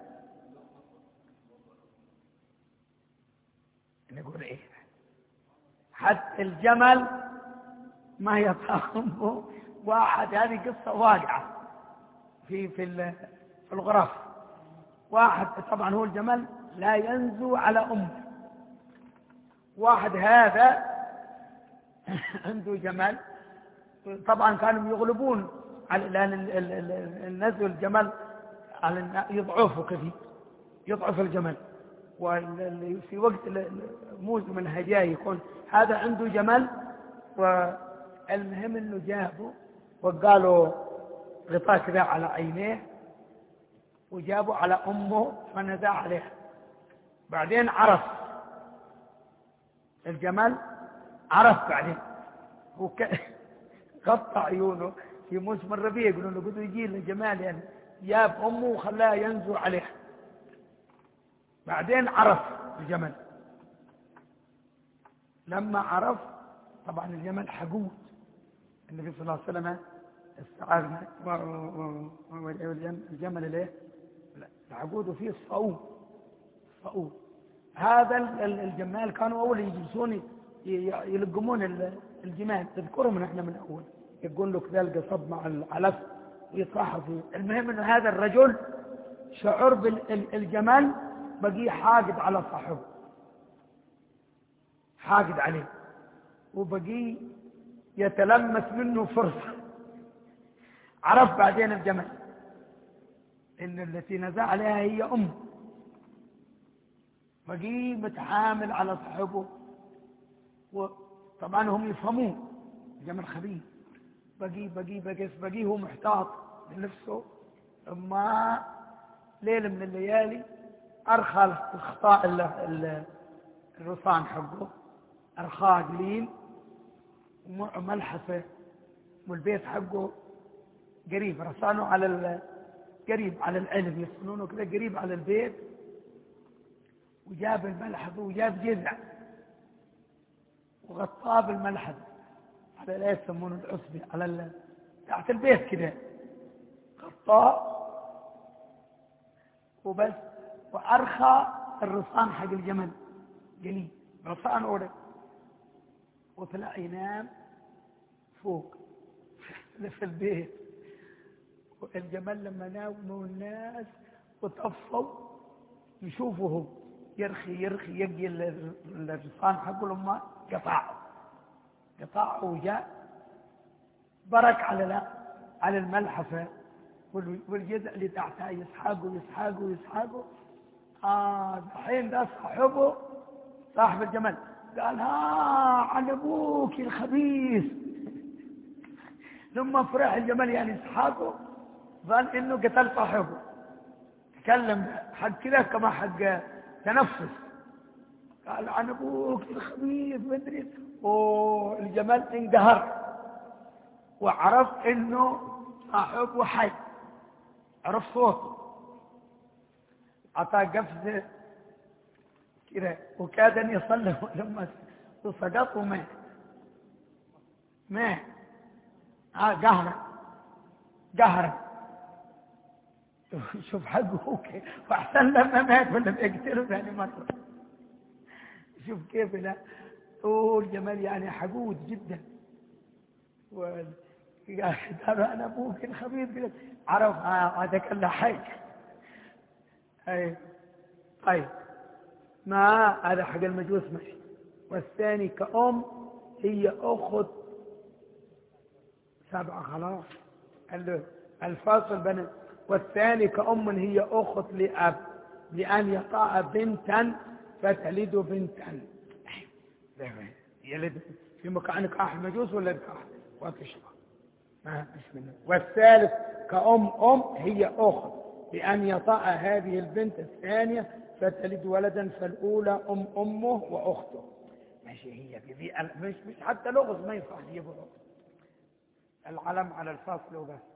نقول ايه حتى الجمل ما يطعمه واحد، هذه قصة واقعة في في في الغرف. واحد طبعا هو الجمل لا ينزو على أمه، واحد هذا عنده جمل طبعا كانوا يغلبون لأن النزو الجمل يضعفه كثير يضعف الجمل، وفي وقت موسم الهجاء يكون هذا عنده جمل. والمهم انه جابوا وقالوا غطاء كذا على عينيه وجابوا على امه فنزع عليها. بعدين عرف الجمل عرف بعدين هو غطى عيونه في موسم الربيع يقولوا له قدوا يجي الجمال يعني جاب امه وخلاها ينزو عليها. بعدين عرف الجمل، لما عرف طبعا الجمل حقود، النبي صلى الله عليه وسلم استعاذنا الجمل ليه الحقود فيه الصعود الصعود. هذا الجمال كانوا اول يجلسون يلقمون الجمال، تذكرهم نحن من اول يقول له كذا القصب مع العلف ويطرحه فيه. المهم انه هذا الرجل شعر بالجمال بقي حاقد على صاحبه حاقد عليه وبقي يتلمس منه فرصة. عرف بعدين الجمل ان التي نزع عليها هي امه، بقي متحامل على صاحبه وطبعا هم يفهمون الجمل خبيث، بقي بقي بقي بقي هو محتاط لنفسه. ثم ليلة من الليالي أرخى الخطاء الرصان حقه، أرخاه قليل وملحفة، والبيت حقه قريب، رصانه على قريب على العلم، يصنونه كذا قريب على البيت. وجاب الملحفة وجاب جذع وغطاه بالملحفة على لا يسمونه العصبة، على تحت البيت كده غطاه وبس. وأرخى الرصان حق الجمل قليل، رصان أوله، وطلع ينام فوق في البيت. والجمل لما ناموا الناس وطفوا يشوفه يرخي يرخي يجي الرصان حقه، لما قطعه قطعه وجاء برك على على الملحفة والجذع اللي تحتها يسحقه يسحقه يسحقه. آه الحين ده صاحبه صاحب الجمل قال ها عن ابوك الخبيث. لما فرح الجمل يعني يسحقه ظن انه قتل صاحبه، تكلم حق كذا كما حق تنفس، قال عن ابوك الخبيث مدري. والجمل انقهر وعرف انه صاحبه حي، عرف صوته، عطاه قفزه كده وكاد ان يصلي. لما سقط ومات مات اه قهرا قهرا. شوف حقه كيف، واحسن لما مات ولا بيقتله ثاني مره. شوف كيف لا والجمال يعني حقود جدا. وقال انا ابوك الخبيث، عرف هذا كله حي. اي طيب ما هذا حق المجوس ماشي. والثاني كأم هي أخت سبعة خلاص الفاصل بين. والثاني كأم هي أخت لأب لأن يطاع بنتا فتلد بنتا. يلد في مكان نكاح المجوس ولا نكاح وتشبه ما مش منه. والثالث كأم أم هي أخت لأن يطاع هذه البنت الثانية فتلد ولدا، فالأولى أم أمه وأخته. ماشي هي بذي مش مش حتى لغز ما يصح يجيبه العلم على الفصل وبس.